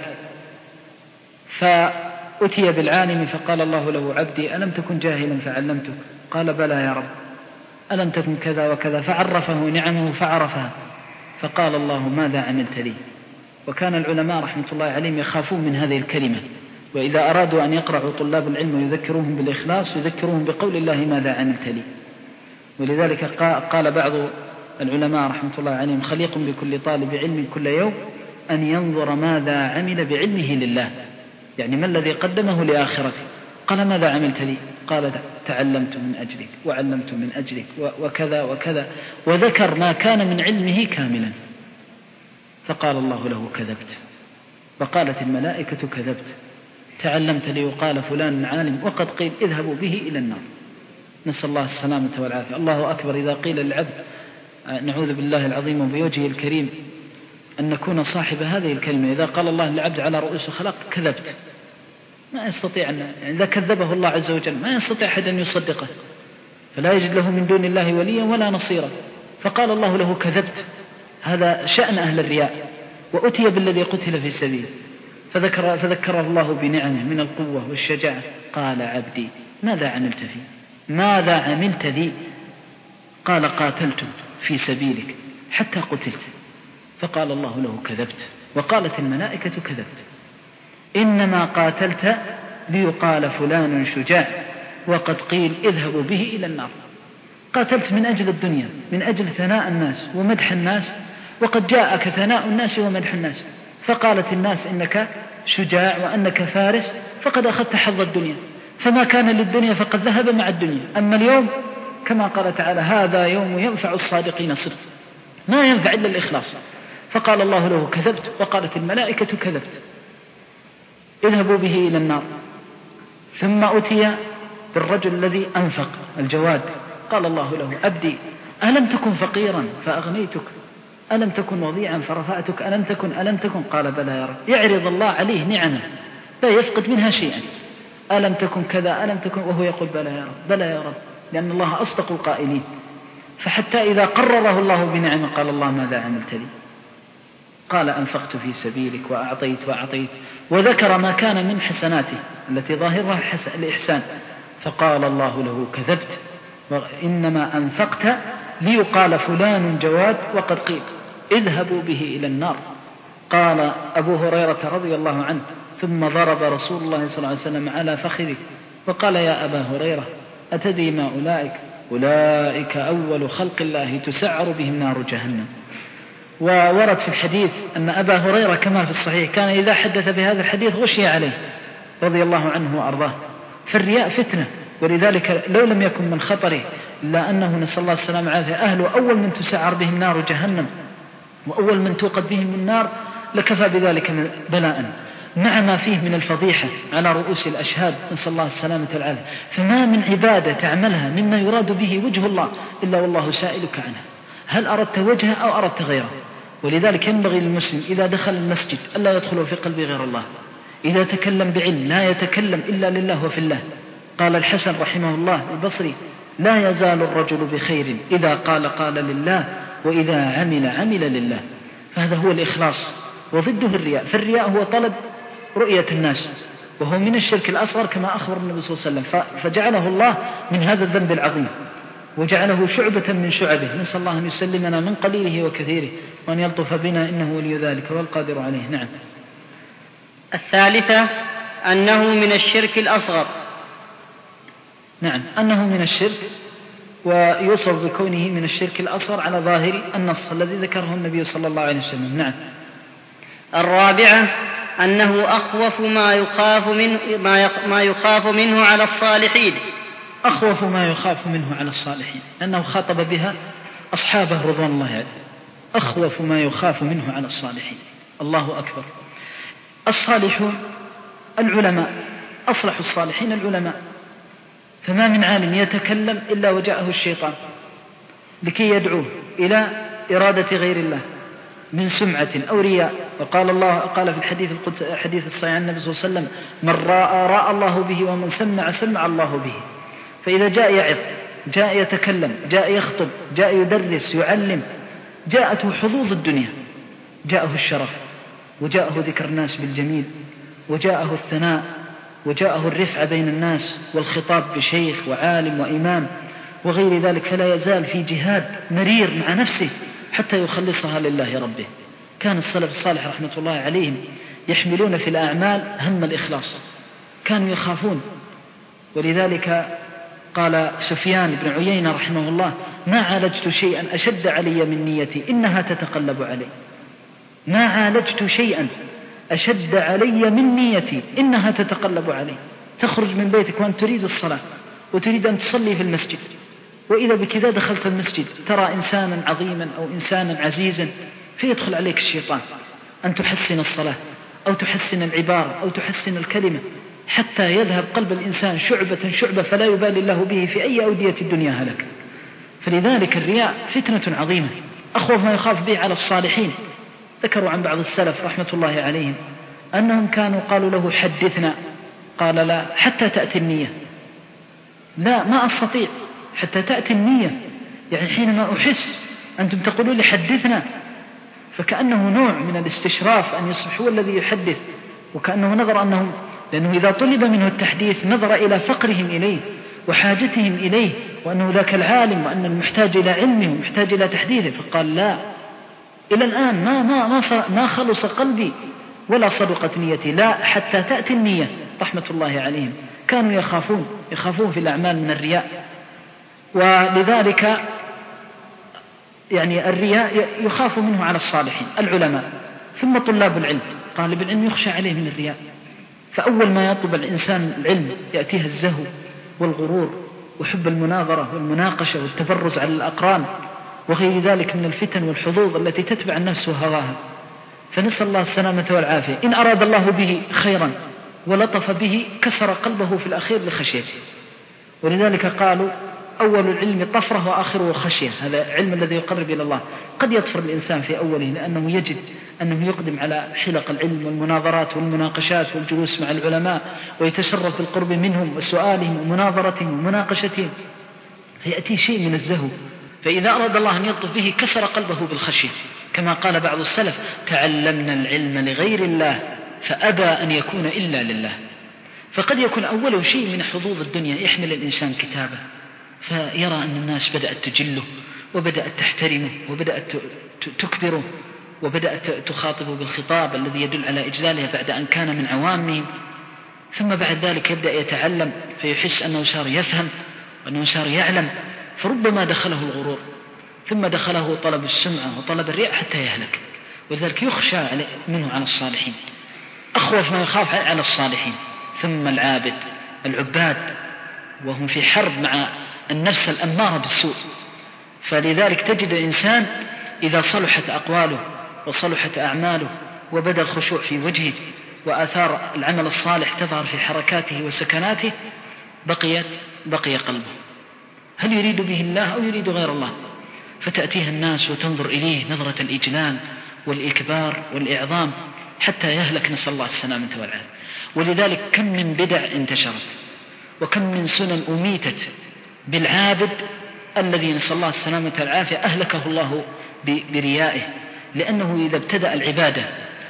فأتي بالعالم فقال الله له: عبدي ألم تكن جاهلا فعلمتك؟ قال: بلى يا رب. ألم تكن كذا وكذا؟ فعرفه نعمه فعرفها. فقال الله: ماذا عملت لي؟ وكان العلماء رحمة الله عليهم يخافون من هذه الكلمة، وإذا أرادوا أن يقرأوا طلاب العلم ويذكروهم بالإخلاص يذكروهم بقول الله: ماذا عملت لي؟ ولذلك قال بعض العلماء رحمة الله عليهم: خليق بكل طالب علم كل يوم أن ينظر ماذا عمل بعلمه لله، يعني ما الذي قدمه لآخرته. قال: ماذا عملت لي؟ قال: تعلمت من أجلك، وعلمت من أجلك، وكذا وكذا، وذكر ما كان من علمه كاملا. فقال الله له: كذبت. وقالت الملائكة: كذبت، تعلمت ليقال فلان عالم، وقد قيل اذهبوا به إلى النار. نسأل الله السلامة والعافية. الله أكبر إذا قيل للعبد: نعوذ بالله العظيم وبوجهه الكريم أن نكون صاحب هذه الكلمة، إذا قال الله للعبد على رؤوس الخلق: كذبت. ما يستطيع يعني إذا كذبه الله عز وجل ما يستطيع أحد أن يصدقه، فلا يجد له من دون الله وليا ولا نصيرا. فقال الله له: كذبت. هذا شأن أهل الرياء. وأتي بالذي قتل في سبيل فذكره الله بنعمه من القوة والشجاعة. قال: عبدي ماذا عملت فيه؟ ماذا عملت لي؟ قال: قاتلت في سبيلك حتى قتلت. فقال الله له: كذبت. وقالت الملائكة: كذبت، إنما قاتلت ليقال فلان شجاع، وقد قيل اذهبوا به إلى النار. قاتلت من أجل الدنيا، من أجل ثناء الناس ومدح الناس، وقد جاءك ثناء الناس ومدح الناس، فقالت الناس إنك شجاع وأنك فارس، فقد أخذت حظ الدنيا، فما كان للدنيا فقد ذهب مع الدنيا. أما اليوم كما قال تعالى: هذا يوم ينفع الصادقين صدق، ما ينفع إلا الإخلاص. فقال الله له: كذبت. وقالت الملائكة: كذبت، اذهبوا به إلى النار. ثم أتي بالرجل الذي أنفق الجواد. قال الله له: عبدي ألم تكن فقيرا فأغنيتك؟ ألم تكن وضيعا فرفعتك؟ ألم تكن؟ قال: بلى يا رب. يعرض الله عليه نعمه لا يفقد منها شيئا. ألم تكن كذا، ألم تكن، وهو يقول: بلى يا رب، بلى يا رب، لأن الله أصدق القائلين. فحتى إذا قرره الله بنعمه قال الله: ماذا عملت لي؟ قال: أنفقت في سبيلك وأعطيت، وذكر ما كان من حسناته التي ظاهرها الإحسان. فقال الله له: كذبت، إنما أنفقت ليقال فلان جواد، وقد قيل اذهبوا به إلى النار. قال أبو هريرة رضي الله عنه: ثم ضرب رسول الله صلى الله عليه وسلم على فخذه وقال: يا أبا هريرة أتدري ما أولئك أول خلق الله تسعر بهم نار جهنم. وورد في الحديث أن أبا هريرة كما في الصحيح كان إذا حدث بهذا الحديث غشي عليه رضي الله عنه وأرضاه. فالرياء فتنة، ولذلك لو لم يكن من خطره إلا أنه نسأل الله السلامة والعافية أهله أول من تسعر بهم نار جهنم وأول من توقد بهم النار لكفى بذلك بلاء. مع ما فيه من الفضيحة على رؤوس الأشهاد، نسأل الله السلامة والعافية. فما من عبادة تعملها مما يراد به وجه الله إلا والله سائلك عنها، هل أردت وجهه أو أردت غيره. ولذلك ينبغي للمسلم إذا دخل المسجد ألا يدخل في قلبه غير الله، إذا تكلم بعلم لا يتكلم إلا لله وفي الله. قال الحسن رحمه الله البصري: لا يزال الرجل بخير إذا قال لله، وإذا عمل لله. فهذا هو الإخلاص، وضده الرياء. فالرياء هو طلب رؤية الناس، وهو من الشرك الأصغر كما أخبر النبي صلى الله عليه وسلم، فجعله الله من هذا الذنب العظيم، وجعله شعبة من شعبه. نسأل الله أن يسلمنا من قليله وكثيره، وأن يلطف بنا إنه ولي ذلك والقادر عليه. نعم. الثالثة أنه من الشرك الأصغر. نعم، أنه من الشرك، ويوصف بكونه من الشرك الأصغر على ظاهر النص الذي ذكره النبي صلى الله عليه وسلم. نعم. الرابعة أنه أخوف ما يخاف منه على الصالحين. أخوف ما يخاف منه على الصالحين، لأنه خاطب بها أصحابه رضوان الله عليه. أخوف ما يخاف منه على الصالحين. الله أكبر. الصالحون العلماء، أصلح الصالحين العلماء. فما من عالم يتكلم إلا وجاءه الشيطان لكي يدعوه إلى إرادة غير الله من سمعة أو رياء. وقال الله قال في الحديث الصحيح عن النبي صلى الله عليه وسلم: من راى الله به، ومن سمع الله به. فإذا جاء يعظ، جاء يتكلم، جاء يخطب، جاء يدرس يعلم، جاءته حظوظ الدنيا، جاءه الشرف، وجاءه ذكر الناس بالجميل، وجاءه الثناء، وجاءه الرفعة بين الناس، والخطاب بشيخ وعالم وإمام وغير ذلك، فلا يزال في جهاد مرير مع نفسه حتى يخلصها لله ربه. كان السلف الصالح رحمة الله عليهم يحملون في الأعمال هم الإخلاص، كانوا يخافون. ولذلك قال سفيان بن عيينة رحمه الله: ما عالجت شيئا أشد علي من نيتي إنها تتقلب علي. ما عالجت شيئا أشد علي من نيتي إنها تتقلب علي. تخرج من بيتك وأنت تريد الصلاة وتريد أن تصلي في المسجد، وإذا بكذا دخلت المسجد ترى إنسانا عظيما أو إنسانا عزيزا، فيدخل عليك الشيطان أن تحسن الصلاة أو تحسن العبارة أو تحسن الكلمة، حتى يذهب قلب الإنسان شعبة فلا يبالي الله به في أي أودية الدنيا هلك. فلذلك الرياء فتنة عظيمة، أخوف ما يخاف به على الصالحين. ذكروا عن بعض السلف رحمة الله عليهم أنهم كانوا قالوا له: حدثنا، قال: لا، حتى تأتي النية. لا، ما أستطيع حتى تأتي النية، يعني حينما أحس أنتم تقولون لي حدثنا، فكأنه نوع من الاستشراف أن يصبح هو الذي يحدث، وكأنه نظر أنهم، لأنه إذا طلب منه التحديث نظر إلى فقرهم إليه وحاجتهم إليه، وأنه ذاك العالم، وأن المحتاج إلى علمه ومحتاج إلى تحديثه. فقال: لا، إلى الآن ما خلص قلبي ولا صدقت نيتي، لا حتى تأتي النية. رحمة الله عليهم كانوا يخافون في الأعمال من الرياء. ولذلك يعني الرياء يخاف منه على الصالحين العلماء، ثم طلاب العلم. طالب العلم يخشى عليه من الرياء، فأول ما يطلب الإنسان العلم يأتيه الزهو والغرور وحب المناظرة والمناقشة والتبرز على الأقران وغير ذلك من الفتن والحظوظ التي تتبع النفس وهواها. فنسأل الله السلامة والعافية. إن أراد الله به خيرا ولطف به كسر قلبه في الأخير لخشيته. ولذلك قالوا: أول العلم طفره وآخره خشية. هذا العلم الذي يقرب إلى الله. قد يطفر الإنسان في أوله لأنه يجد أنه يقدم على حلق العلم والمناظرات والمناقشات والجلوس مع العلماء ويتشرف بالقرب منهم وسؤالهم ومناظرتهم ومناقشتهم، فيأتي شيء من الزهو. فإذا أراد الله أن يلطف به كسر قلبه بالخشية، كما قال بعض السلف: تعلمنا العلم لغير الله فأبى أن يكون إلا لله. فقد يكون أوله شيء من حظوظ الدنيا، يحمل الإنسان كتابه فيرى أن الناس بدأت تجله وبدأت تحترمه وبدأت تكبره وبدأت تخاطبه بالخطاب الذي يدل على إجلاله بعد أن كان من عوامهم. ثم بعد ذلك يبدأ يتعلم فيحس أنه صار يفهم وأنه صار يعلم، فربما دخله الغرور، ثم دخله طلب السمعة وطلب الرياء حتى يهلك. ولذلك يخشى منه على الصالحين، أخوف ما يخاف على الصالحين. ثم العباد وهم في حرب مع النفس الأمارة بالسوء. فلذلك تجد الإنسان إذا صلحت أقواله وصلحت أعماله وبدأ الخشوع في وجهه وآثار العمل الصالح تظهر في حركاته وسكناته بقي قلبه. هل يريد به الله أو يريد غير الله؟ فتأتيه الناس وتنظر إليه نظرة الإجلال والإكبار والإعظام حتى يهلك، نسأل الله السلامة والعافية. ولذلك كم من بدع انتشرت وكم من سنن أميتت بالعابد الذي نسأل الله السلامة والعافية أهلكه الله بريائه، لأنه إذا ابتدأ العبادة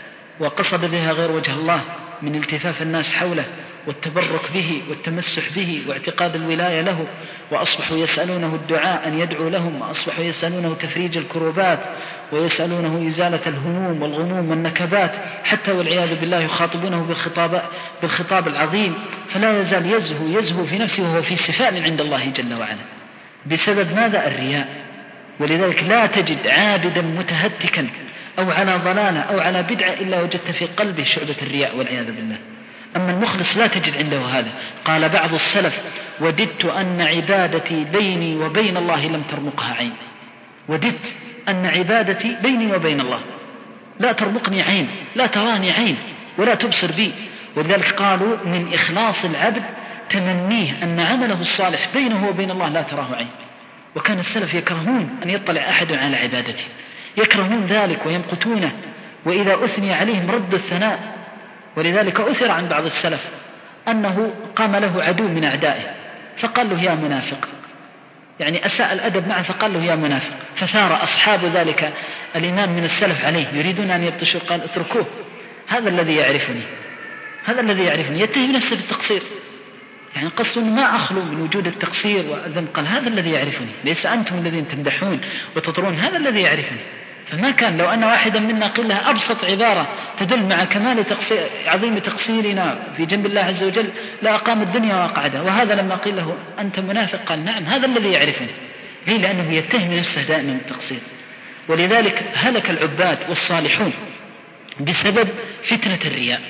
وقصد بها غير وجه الله من التفاف الناس حوله والتبرك به والتمسح به واعتقاد الولاية له، وأصبحوا يسألونه الدعاء أن يدعو لهم، وأصبحوا يسألونه تفريج الكروبات ويسألونه إزالة الهموم والغموم والنكبات، حتى والعياذ بالله يخاطبونه بالخطاب العظيم، فلا يزال يزهو في نفسه وهو في سفال عند الله جل وعلا بسبب ماذا؟ الرياء. ولذلك لا تجد عابدا متهتكا أو على ضلالة أو على بدعة إلا وجدت في قلبه شعبة الرياء والعياذ بالله. أما المخلص لا تجد عنده هذا. قال بعض السلف: وددت أن عبادتي بيني وبين الله لم ترمقها عين. وددت أن عبادتي بيني وبين الله لا ترمقني عين، لا تراني عين ولا تبصر بي. ولذلك قالوا من إخلاص العبد تمنيه أن عمله الصالح بينه وبين الله لا تراه عين. وكان السلف يكرهون أن يطلع أحد على عبادته، يكرهون ذلك ويمقتونه، وإذا أثني عليهم رد الثناء. ولذلك أثر عن بعض السلف أنه قام له عدو من أعدائه فقال له يا منافق، يعني أساء الأدب معه فقال له يا منافق، فثار أصحاب ذلك الإمام من السلف عليه يريدون أن يبطشوا، قال اتركوه، هذا الذي يعرفني، هذا الذي يعرفني، يتهم نفسه بالتقصير، يعني قصد ما أخلو من وجود التقصير والذنب، قال هذا الذي يعرفني، ليس أنتم الذين تمدحون وتطرون، هذا الذي يعرفني. فما كان لو أن واحدا منا قيل له أبسط عبارة تدل مع كمال عظيم تقصيرنا في جنب الله عز وجل لا أقام الدنيا وأقعدها، وهذا لما قيل له أنت منافق قال نعم هذا الذي يعرفني. ليه؟ لأنه يتهم نفسه دائما بالتقصير. ولذلك هلك العباد والصالحون بسبب فتنة الرياء.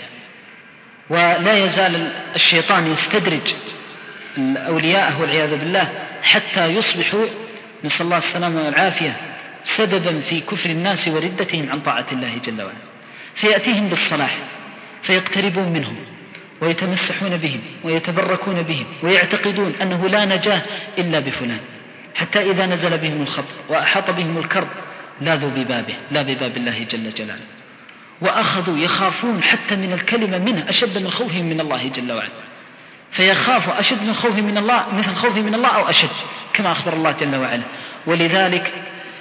ولا يزال الشيطان يستدرج أولياءه والعياذ بالله حتى يصبحوا نسأل الله السلامة والعافية سببا في كفر الناس وردتهم عن طاعة الله جل وعلا. فيأتيهم بالصلاح فيقتربون منهم ويتمسحون بهم ويتبركون بهم ويعتقدون أنه لا نجاة إلا بفلان، حتى إذا نزل بهم الخطر وأحاط بهم الكرب لاذوا ببابه لا بباب الله جل جلاله، وأخذوا يخافون حتى من الكلمة منه أشد من خوفهم من الله جل وعلا، فيخافوا أشد من خوفهم من الله مثل خوفهم من الله أو أشد كما أخبر الله جل وعلا. ولذلك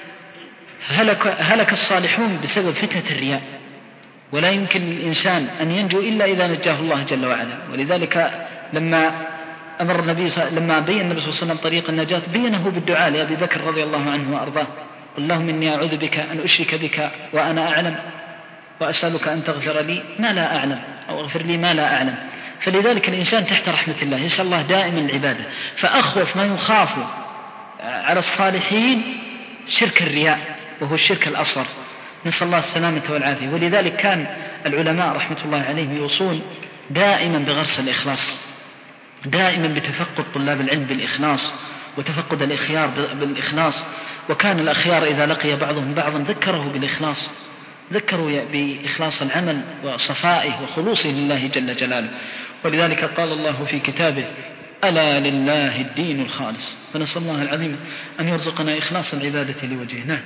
هلك الصالحون بسبب فتنة الرياء، ولا يمكن للإنسان أن ينجو إلا إذا نجاه الله جل وعلا. ولذلك لما بين النبي صلى الله عليه وسلم طريق النجاة بينه بالدعاء لأبي بكر رضي الله عنه وأرضاه: اللهم إني أعوذ بك أن أشرك بك وأنا أعلم وأسألك أن تغفر لي ما لا أعلم أو اغفر لي ما لا أعلم. فلذلك الإنسان تحت رحمة الله يسأل الله دائما العبادة. فأخوف ما يخاف على الصالحين شرك الرياء، وهو الشرك الأصغر، نسأل الله السلامة والعافية. ولذلك كان العلماء رحمة الله عليهم يوصون دائما بغرس الإخلاص، دائما بتفقد طلاب العلم بالإخلاص وتفقد الإخيار بالإخلاص. وكان الأخيار إذا لقي بعضهم بعضا ذكره بالإخلاص، ذكروا بإخلاص العمل وصفائه وخلوصه لله جل جلاله. ولذلك قال الله في كتابه: ألا لله الدين الخالص. فنسأل الله العظيم أن يرزقنا إخلاص العبادة لوجهه. نعم.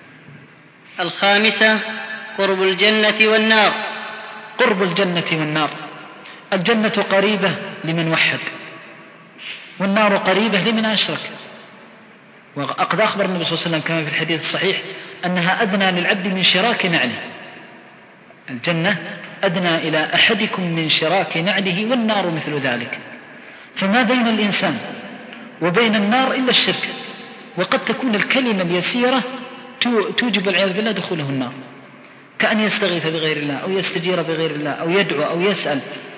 الخامسة: قرب الجنة والنار. قرب الجنة والنار. الجنة قريبة لمن وحد، والنار قريبة لمن أشرك. وقد أخبر النبي صلى الله عليه وسلم كما في الحديث الصحيح أنها أدنى للعبد من شراك نعله. الجنة أدنى إلى أحدكم من شراك نعله، والنار مثل ذلك. فما بين الإنسان وبين النار إلا الشرك، وقد تكون الكلمة اليسيرة توجب والعياذ بالله دخوله النار، كأن يستغيث بغير الله أو يستجير بغير الله أو يدعو أو يسأل.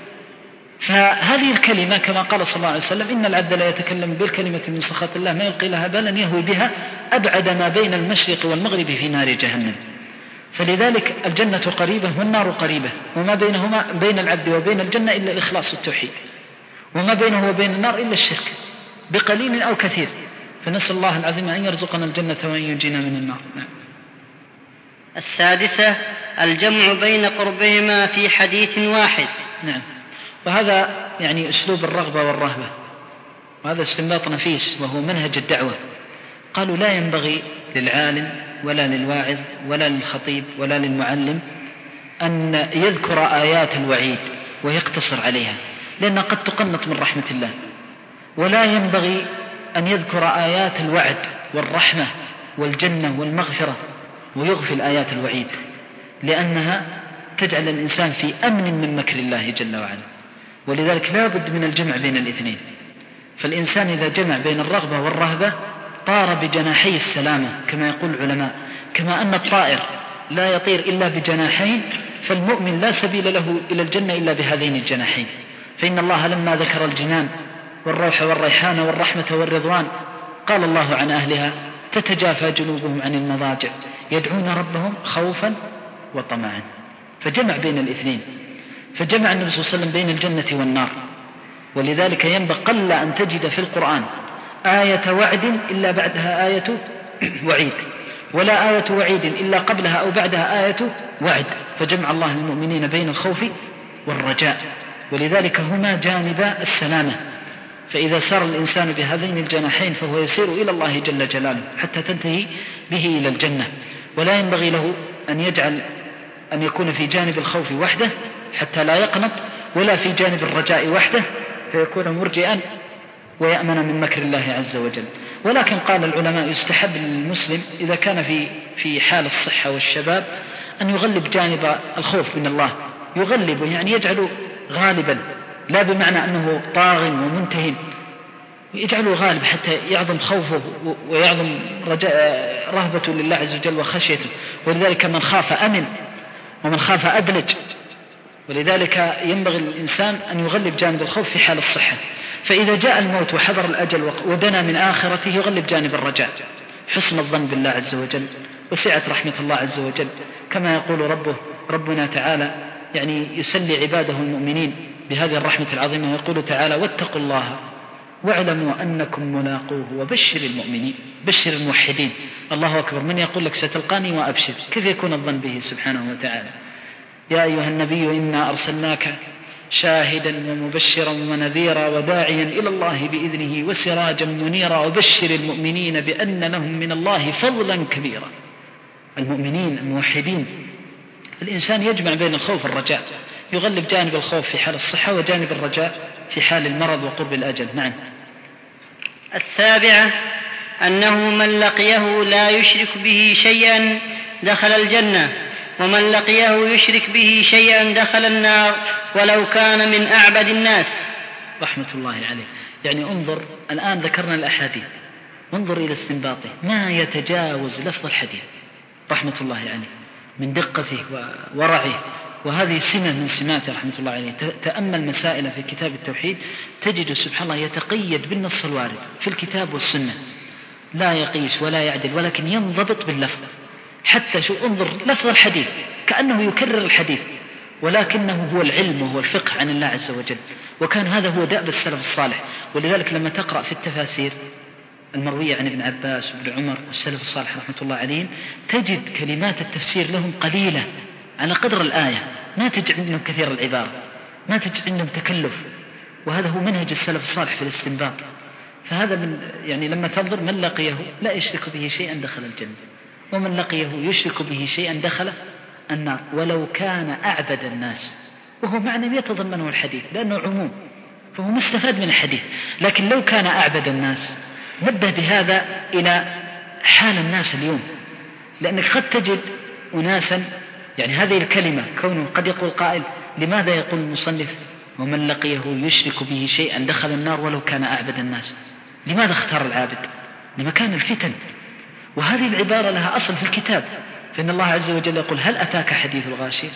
فهذه الكلمة كما قال صلى الله عليه وسلم: إن العبد لا يتكلم بالكلمة من سخط الله ما يلقي لها بالا يهوي بها أبعد ما بين المشرق والمغرب في نار جهنم. فلذلك الجنة قريبة والنار قريبة، وما بينهما بين العبد وبين الجنة إلا الإخلاص والتوحيد، وما بينه وبين النار إلا الشرك بقليل أو كثير. فنسأل الله العظيم أن يرزقنا الجنة وأن ينجينا من النار. السادسة: الجمع بين قربهما في حديث واحد. نعم. وهذا يعني أسلوب الرغبة والرهبة، وهذا استنباط نفيس وهو منهج الدعوة. قالوا لا ينبغي للعالم ولا للواعظ ولا للخطيب ولا للمعلم أن يذكر آيات الوعيد ويقتصر عليها، لأنها قد تقنط من رحمة الله، ولا ينبغي أن يذكر آيات الوعد والرحمة والجنة والمغفرة ويغفل آيات الوعيد، لأنها تجعل الإنسان في أمن من مكر الله جل وعلا. ولذلك لا بد من الجمع بين الاثنين. فالإنسان إذا جمع بين الرغبة والرهبة طار بجناحي السلامة كما يقول العلماء، كما أن الطائر لا يطير إلا بجناحين، فالمؤمن لا سبيل له إلى الجنة إلا بهذين الجناحين. فإن الله لما ذكر الجنان والروح والريحان والرحمة والرضوان قال الله عن أهلها تتجافى جنوبهم عن المضاجع يدعون ربهم خوفا وطمعا. فجمع بين الاثنين، فجمع النبي صلى الله عليه وسلم بين الجنة والنار. ولذلك ينبغي قل أن تجد في القرآن آية وعد إلا بعدها آية وعيد، ولا آية وعيد إلا قبلها أو بعدها آية وعد. فجمع الله المؤمنين بين الخوف والرجاء، ولذلك هما جانبا السلامة. فإذا سار الإنسان بهذين الجناحين فهو يسير إلى الله جل جلاله حتى تنتهي به إلى الجنة. ولا ينبغي له أن يكون في جانب الخوف وحده حتى لا يقنط، ولا في جانب الرجاء وحده فيكون مرجئا ويأمن من مكر الله عز وجل. ولكن قال العلماء يستحب للمسلم إذا كان في حال الصحة والشباب أن يغلب جانب الخوف من الله، يغلب يعني يجعله غالبا، لا بمعنى أنه طاغ ومنتهن، يجعله غالب حتى يعظم خوفه ويعظم رهبته لله عز وجل وخشيته. ولذلك من خاف أمن ومن خاف أدلج. ولذلك ينبغي الإنسان أن يغلب جانب الخوف في حال الصحة، فإذا جاء الموت وحضر الأجل ودنا من آخرته يغلب جانب الرجاء، حسن الظن بالله عز وجل وسعة رحمة الله عز وجل، كما يقول ربنا تعالى يعني يسلي عباده المؤمنين بهذه الرحمة العظيمة. يقول تعالى واتقوا الله واعلموا أنكم ملاقوه وبشر المؤمنين، بشر الموحدين. الله أكبر، من يقول لك ستلقاني وأبشر؟ كيف يكون الظن به سبحانه وتعالى؟ يا أيها النبي إنا أرسلناك شاهدا ومبشرا ونذيرا وداعيا إلى الله بإذنه وسراجا منيرا وبشر المؤمنين بأن لهم من الله فضلا كبيرا. المؤمنين الموحدين. الإنسان يجمع بين الخوف والرجاء، يغلب جانب الخوف في حال الصحة وجانب الرجاء في حال المرض وقرب الأجل. نعم. السابعة أنه من لقيه لا يشرك به شيئا دخل الجنة، ومن لقيه يشرك به شيئا دخل النار ولو كان من أعبد الناس. رحمة الله عليه. يعني انظر، الآن ذكرنا الأحاديث، انظر إلى استنباطه ما يتجاوز لفظ الحديث رحمة الله عليه من دقته وورعه، وهذه سمة من سماته رحمة الله عليه. تأمل مسائل في كتاب التوحيد تجد سبحان الله يتقيد بالنص الوارد في الكتاب والسنة، لا يقيس ولا يعدل، ولكن ينضبط باللفظ. حتى انظر لفظ الحديث كأنه يكرر الحديث، ولكنه هو العلم وهو الفقه عن الله عز وجل. وكان هذا هو دأب السلف الصالح. ولذلك لما تقرأ في التفاسير المروية عن ابن عباس وابن عمر والسلف الصالح رحمة الله عليهم تجد كلمات التفسير لهم قليلة على قدر الآية، ما تجد عندهم كثير العبارة، ما تجد عندهم تكلف. وهذا هو منهج السلف الصالح في الاستنباط. فهذا يعني لما تنظر من لقيه لا يشرك به شيئا دخل الجنة، ومن لقيه يشرك به شيئا دخل النار ولو كان أعبد الناس. وهو معنى يتضمنه الحديث لأنه عموم، فهو مستفاد من الحديث. لكن لو كان أعبد الناس نبه بهذا إلى حال الناس اليوم، لأنك قد تجد أناسا يعني هذه الكلمة كونه قد يقول قائل لماذا يقول المصنف ومن لقيه يشرك به شيئا دخل النار ولو كان أعبد الناس؟ لماذا اختار العابد؟ لمكان الفتن. وهذه العبارة لها أصل في الكتاب، فإن الله عز وجل يقول هل أتاك حديث الغاشية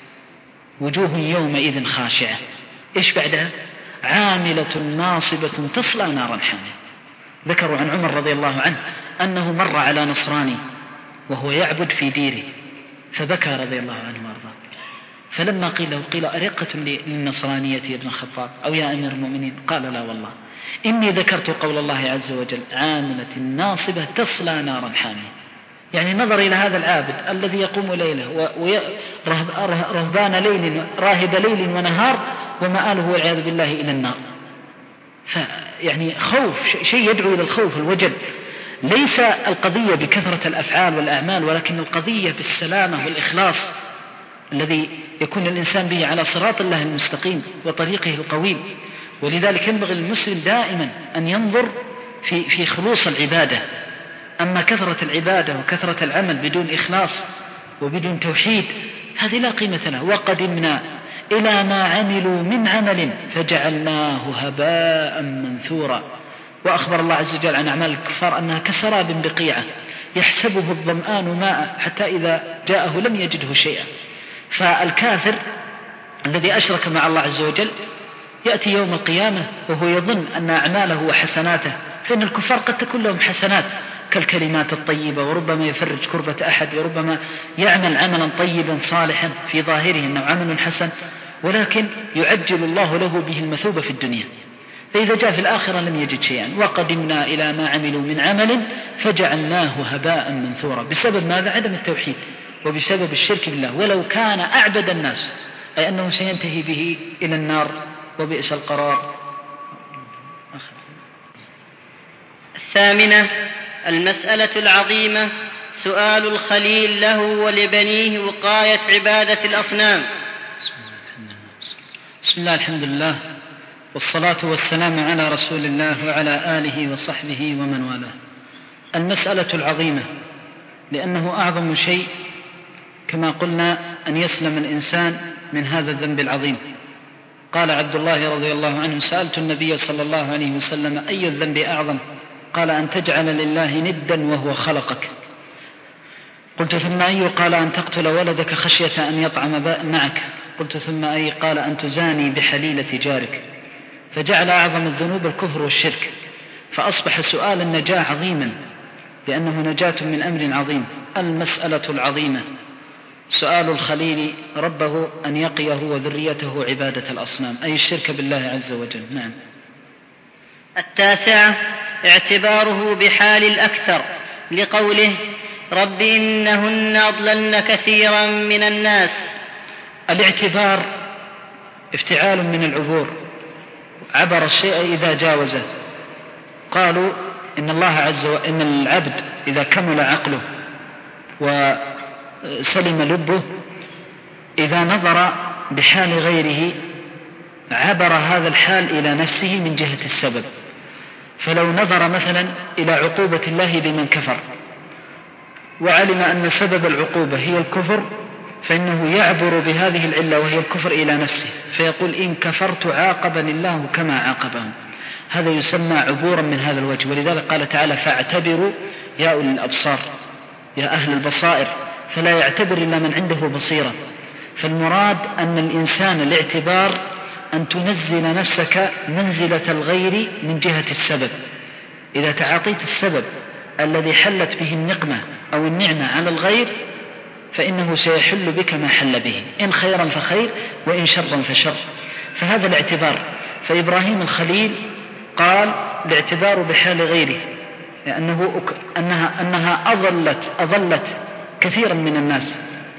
وجوه يومئذ خاشعة. إيش بعدها؟ عاملة ناصبة تصلى نارا حامية. ذكروا عن عمر رضي الله عنه أنه مر على نصراني وهو يعبد في ديره فبكى رضي الله عنه وارضاه. فلما قيل أرقة للنصرانية يا ابن الخطاب أو يا أمير المؤمنين؟ قال لا والله إني ذكرت قول الله عز وجل عاملة ناصبة تصلى نارا حامية. يعني نظر إلى هذا العابد الذي يقوم ليله رهبان ليل راهب ليل ونهار ومآله والعياذ بالله إلى النار. فيعني خوف، شيء يدعو إلى الخوف والوجل. ليس القضية بكثرة الأفعال والأعمال، ولكن القضية بالسلامة والإخلاص الذي يكون الإنسان به على صراط الله المستقيم وطريقه القويم. ولذلك ينبغي للمسلم دائما أن ينظر في خلوص العبادة. أما كثرة العبادة وكثرة العمل بدون إخلاص وبدون توحيد هذه لا قيمة له. وقدمنا إلى ما عملوا من عمل فجعلناه هباء منثورا. وأخبر الله عز وجل عن أعمال الكفار أنها كسراب بقيعة يحسبه الظمآن ماء حتى إذا جاءه لم يجده شيئا. فالكافر الذي أشرك مع الله عز وجل يأتي يوم القيامة وهو يظن أن أعماله وحسناته، فإن الكفار قد تكون لهم حسنات كالكلمات الطيبة، وربما يفرج كربة أحد، وربما يعمل عملا طيبا صالحا في ظاهره أنه عمل حسن، ولكن يعجل الله له به المثوبة في الدنيا، فإذا جاء في الآخرة لم يجد شيئا. وقدمنا إلى ما عملوا من عمل فجعلناه هباء منثورا. بسبب ماذا؟ عدم التوحيد وبسبب الشرك بالله. ولو كان أعبد الناس أي أنه سينتهي به إلى النار وبئس القرار. الثامنة المسألة العظيمة سؤال الخليل له ولبنيه وقاية عبادة الأصنام. بسم الله الحمد لله والصلاة والسلام على رسول الله وعلى آله وصحبه ومن والاه. المسألة العظيمة لأنه أعظم شيء كما قلنا أن يسلم الإنسان من هذا الذنب العظيم. قال عبد الله رضي الله عنه: سألت النبي صلى الله عليه وسلم: أي الذنب أعظم؟ قال: أن تجعل لله ندا وهو خلقك. قلت: ثم أي؟ قال: أن تقتل ولدك خشية أن يطعم معك. قلت: ثم أي؟ قال: أن تزاني بحليلة جارك. فجعل أعظم الذنوب الكفر والشرك، فأصبح سؤال النجاة عظيما لأنه نجاة من أمر عظيم. المسألة العظيمة سؤال الخليل ربه أن يقيه وذريته عبادة الأصنام، أي الشرك بالله عز وجل. نعم. التاسعة اعتباره بحال الأكثر لقوله: رب إنهن أضللن كثيرا من الناس. الاعتبار افتعال من العبور، عبر الشيء إذا جاوزه. قالوا إن الله عز وجل إن العبد إذا كمل عقله وسلم لبه إذا نظر بحال غيره عبر هذا الحال إلى نفسه من جهة السبب. فلو نظر مثلا إلى عقوبة الله لمن كفر وعلم أن سبب العقوبة هي الكفر، فإنه يعبر بهذه العلة وهي الكفر إلى نفسه، فيقول: إن كفرت عاقبني الله كما عاقبهم. هذا يسمى عبورا من هذا الوجه. ولذلك قال تعالى: فاعتبروا يا أولي الأبصار، يا أهل البصائر، فلا يعتبر إلا من عنده بصيرة. فالمراد أن الإنسان الاعتبار أن تنزل نفسك منزلة الغير من جهة السبب. إذا تعاطيت السبب الذي حلت به النقمة أو النعمة على الغير فإنه سيحل بك ما حل به، إن خيرا فخير وإن شرا فشر. فهذا الاعتبار. فإبراهيم الخليل قال: الاعتبار بحال غيره، لأنه أنها أضلت كثيرا من الناس.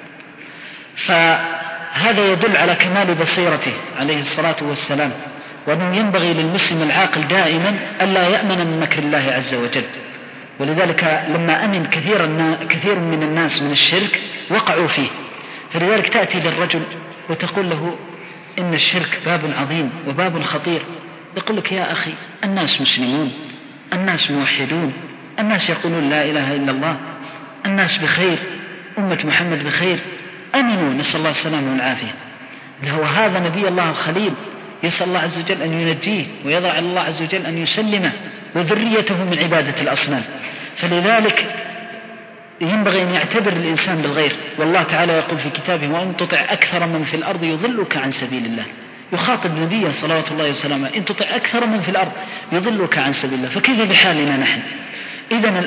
فهذا يدل على كمال بصيرته عليه الصلاة والسلام، وأنه ينبغي للمسلم العاقل دائما ألا يأمن من مكر الله عز وجل. ولذلك لما أمن كثير من الناس من الشرك وقعوا فيه. فلذلك تأتي للرجل وتقول له: إن الشرك باب عظيم وباب خطير. يقول لك: يا أخي، الناس مسلمون، الناس موحدون، الناس يقولون لا إله إلا الله، الناس بخير، أمة محمد بخير، أمنوا، نسأل الله السلامة والعافية. وهذا نبي الله الخليل يسأل الله عز وجل أن ينجيه ويضع على الله عز وجل أن يسلمه وذريته من عبادة الأصنام. فلذلك ينبغي أن يعتبر الإنسان بالغير. والله تعالى يقول في كتابه: وإن تطع أكثر من في الأرض يضلك عن سبيل الله. يخاطب نبيه صلوات الله وسلامه: إن تطع أكثر من في الأرض يضلك عن سبيل الله. فكيف بحالنا نحن؟ إذن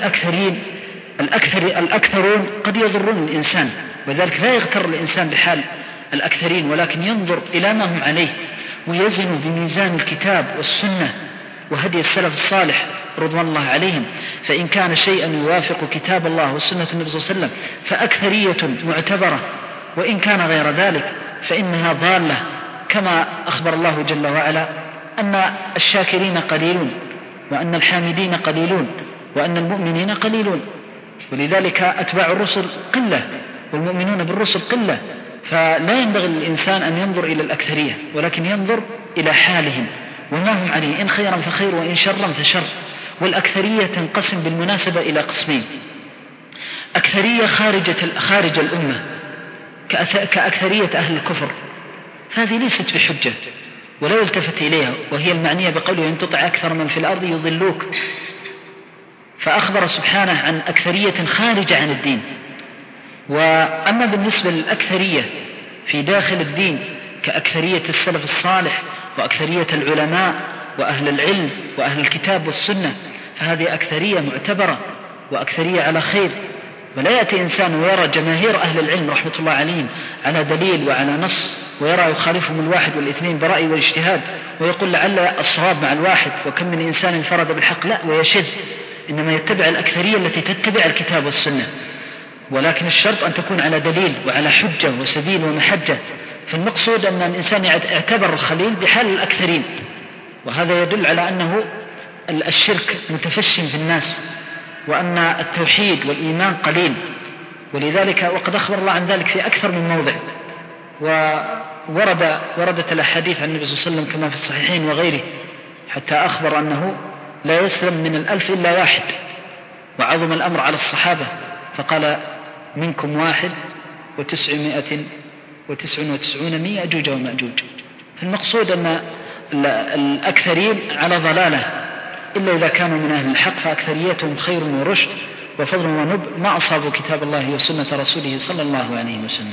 الأكثرون قد يضرون الإنسان، وذلك لا يغتر الإنسان بحال الأكثرين، ولكن ينظر إلى ما هم عليه ويزن بميزان الكتاب والسنة وهدي السلف الصالح رضوان الله عليهم، فإن كان شيئا يوافق كتاب الله وسنة النبي صلى الله عليه وسلم فأكثرية معتبرة، وإن كان غير ذلك فإنها ضالة، كما أخبر الله جل وعلا أن الشاكرين قليلون، وأن الحامدين قليلون، وأن المؤمنين قليلون. ولذلك أتباع الرسل قلة والمؤمنون بالرسل قلة، فلا ينبغي للإنسان أن ينظر إلى الأكثرية، ولكن ينظر إلى حالهم وما هم عليه، إن خيرا فخير وإن شرا فشر. والأكثرية تنقسم بالمناسبة إلى قسمين: أكثرية خارج الأمة كأكثرية أهل الكفر، فهذه ليست بحجة ولا يلتفت إليها، وهي المعنية بقوله إن تطع أكثر من في الأرض يضلوك، فأخبر سبحانه عن أكثرية خارجة عن الدين. وأما بالنسبة للأكثرية في داخل الدين كأكثرية السلف الصالح وأكثرية العلماء وأهل العلم وأهل الكتاب والسنة، فهذه أكثرية معتبرة وأكثرية على خير. ولا يأتي إنسان ويرى جماهير أهل العلم رحمة الله عليهم على دليل وعلى نص، ويرى يخالفهم الواحد والاثنين برأي والاجتهاد، ويقول لعل الصواب مع الواحد وكم من إنسان انفرد بالحق، لا، ويشذ، إنما يتبع الأكثرية التي تتبع الكتاب والسنة. ولكن الشرط أن تكون على دليل وعلى حجة وسبيل ومحجة. فالمقصود أن الإنسان اعتبر الخليل بحال الأكثرين، وهذا يدل على أنه الشرك متفش في الناس، وأن التوحيد والإيمان قليل. ولذلك وقد أخبر الله عن ذلك في أكثر من موضع، ووردت الأحاديث عن النبي صلى الله عليه وسلم كما في الصحيحين وغيره، حتى أخبر أنه لا يسلم من 1000 إلا واحد، وعظم الأمر على الصحابة فقال منكم 1,999 يأجوج ومأجوج. فالمقصود أن الأكثرين على ضلالة، إلا إذا كانوا من أهل الحق فأكثريتهم خير ورشد وفضل ونب، ما أصابوا كتاب الله وسنة رسوله صلى الله عليه وسلم.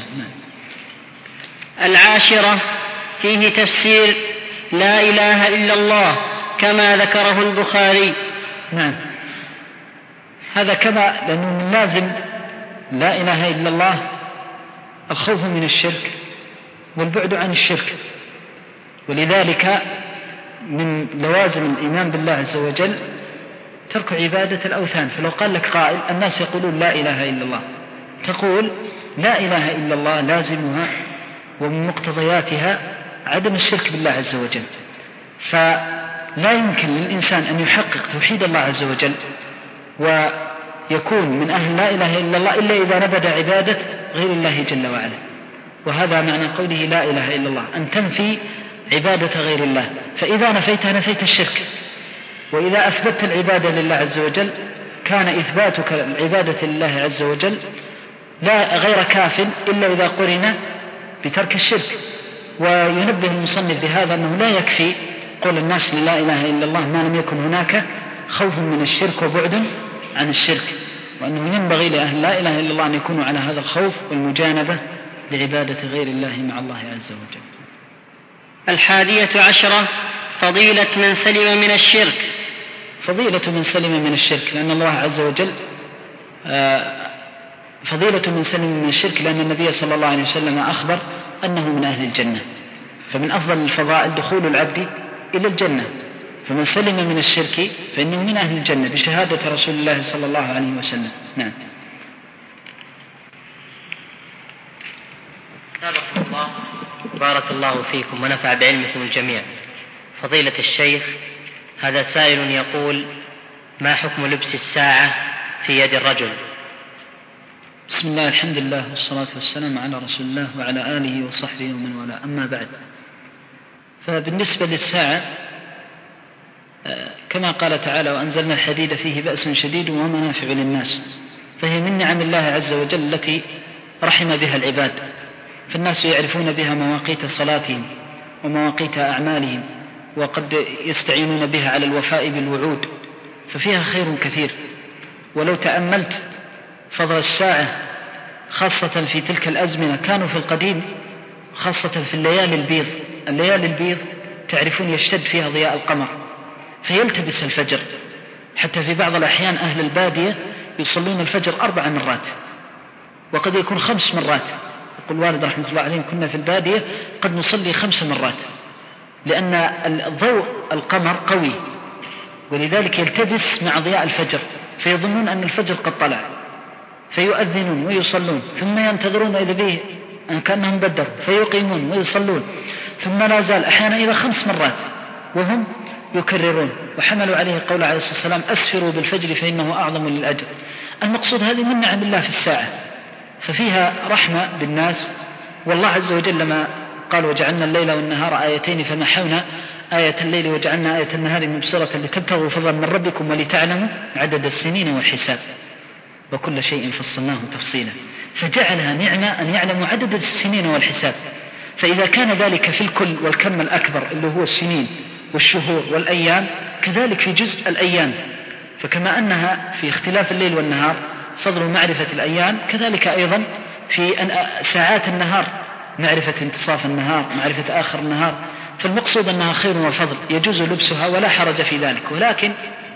العاشرة فيه تفسير لا إله إلا الله كما ذكره البخاري. نعم، هذا كما، لأنه من لازم لا إله إلا الله الخوف من الشرك والبعد عن الشرك. ولذلك من لوازم الإيمان بالله عز وجل ترك عبادة الأوثان. فلو قال لك قائل الناس يقولون لا إله إلا الله، تقول لا إله إلا الله لازمها ومن مقتضياتها عدم الشرك بالله عز وجل. فلا يمكن للإنسان أن يحقق توحيد الله عز وجل ويكون من أهل لا إله إلا الله إلا إذا نبذ عبادة غير الله جل وعلا. وهذا معنى قوله لا إله إلا الله، أن تنفي عبادة غير الله، فإذا نفيتها نفيت الشرك. وإذا أثبتت العبادة لله عز وجل كان إثباتك العبادة لله عز وجل لا غير كاف إلا إذا قرن بترك الشرك. وينبه المصنف بهذا أنه لا يكفي قول الناس لا إله إلا الله ما لم يكن هناك خوف من الشرك وبعد عن الشرك، وأنه ينبغي لأهل لا إله إلا الله أن يكونوا على هذا الخوف والمجانبة لعبادة غير الله مع الله عز وجل. 11 فضيلة من سلم من الشرك. فضيلة من سلم من الشرك، لأن الله عز وجل فضيلة من سلم من الشرك، لأن النبي صلى الله عليه وسلم أخبر أنه من أهل الجنة، فمن أفضل الفضائل دخول العبد إلى الجنة. فمن سلم من الشرك فإنه من أهل الجنة بشهادة رسول الله صلى الله عليه وسلم. نعم. سابقكم الله، بارك الله فيكم ونفع بعلمكم الجميع. فضيلة الشيخ، هذا سائل يقول: ما حكم لبس الساعة في يد الرجل؟ بسم الله، الحمد لله والصلاة والسلام على رسول الله وعلى آله وصحبه ومن والاه، أما بعد. فبالنسبة للساعة كما قال تعالى: وأنزلنا الحديد فيه بأس شديد ومنافع للناس، فهي من نعم الله عز وجل التي رحم بها العباد، فالناس يعرفون بها مواقيت صلاتهم ومواقيت أعمالهم، وقد يستعينون بها على الوفاء بالوعود، ففيها خير كثير. ولو تأملت فضل الساعة خاصة في تلك الأزمنة، كانوا في القديم خاصة في الليالي البيض تعرفون يشتد فيها ضياء القمر فيلتبس الفجر، حتى في بعض الأحيان أهل البادية يصلون الفجر 4 مرات وقد يكون 5 مرات. يقول والد رحمة الله عليه: كنا في البادية قد نصلي 5 مرات، لأن ضوء القمر قوي ولذلك يلتبس مع ضياء الفجر، فيظنون أن الفجر قد طلع، فيؤذنون ويصلون، ثم ينتظرون إذا به أن كأنهم بدروا فيقيمون ويصلون، ثم لا زال أحيانا إلى 5 مرات وهم يكررون، وحملوا عليه قول عليه الصلاة والسلام: أسفروا بالفجر فإنه أعظم للأجر. المقصود هذه من نعم الله في الساعة، ففيها رحمة بالناس. والله عز وجل لما قال: وجعلنا الليل والنهار آيتين فمحونا آية الليل وجعلنا آية النهار مبصرة لتبتغوا فضلا من ربكم ولتعلموا عدد السنين والحساب وكل شيء فصلناه تفصيلا، فجعلها نعمة أن يعلموا عدد السنين والحساب. فإذا كان ذلك في الكل والكم الأكبر اللي هو السنين والشهور والأيام، كذلك في جزء الأيام، فكما أنها في اختلاف الليل والنهار فضل معرفة الأيام، كذلك أيضا في ساعات النهار معرفة انتصاف النهار، معرفة آخر النهار. فالمقصود أنها خير وفضل يجوز لبسها ولا حرج في ذلك. ولكن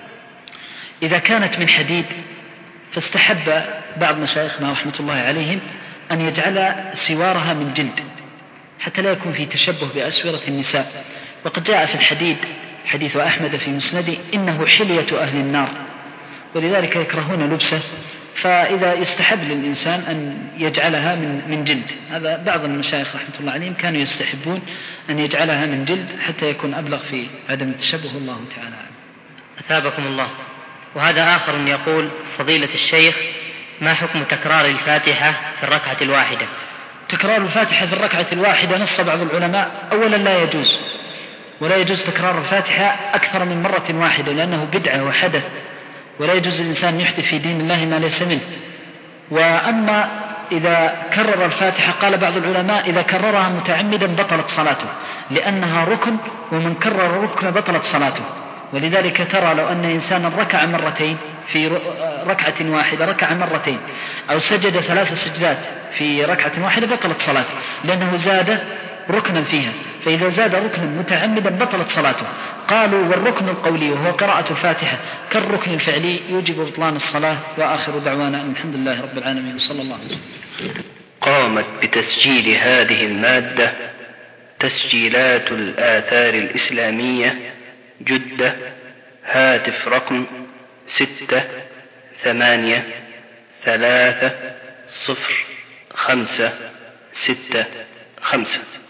إذا كانت من حديد فاستحب بعض مشايخنا رحمة الله عليهم أن يجعل سوارها من جلد حتى لا يكون في تشبه بأسورة النساء. وقد جاء في الحديد حديث أحمد في مسنده: إنه حلية أهل النار، ولذلك يكرهون لبسه. فإذا يستحب للإنسان أن يجعلها من جلد. هذا بعض المشايخ رحمة الله عليهم كانوا يستحبون أن يجعلها من جلد حتى يكون أبلغ في عدم التشبه. الله تعالى أثابكم الله. وهذا آخر يقول: فضيلة الشيخ، ما حكم تكرار الفاتحة في الركعة الواحدة؟ تكرار الفاتحة في الركعة الواحدة نص بعض العلماء: أولا لا يجوز، ولا يجوز تكرار الفاتحة أكثر من مرة واحدة، لأنه بدعة وحدث، ولا يجوز الإنسان يحدث في دين الله ما ليس منه. وأما إذا كرر الفاتحة، قال بعض العلماء: إذا كررها متعمدا بطلت صلاته، لأنها ركن، ومن كرر ركن بطلت صلاته. ولذلك ترى لو أن إنسانا ركع مرتين في ركعة واحدة، ركع مرتين أو سجد 3 سجدات في ركعة واحدة، بطلت صلاته، لأنه زاد ركنا فيها. فإذا زاد ركنا متعمدا بطلت صلاته. قالوا: والركن القولي وهو قراءة الفاتحة كالركن الفعلي يوجب بطلان الصلاة. وآخر دعوانا الحمد لله رب العالمين، صلى الله عليه وسلم. قامت بتسجيل هذه المادة تسجيلات الآثار الإسلامية، جدة، هاتف رقم 683305665.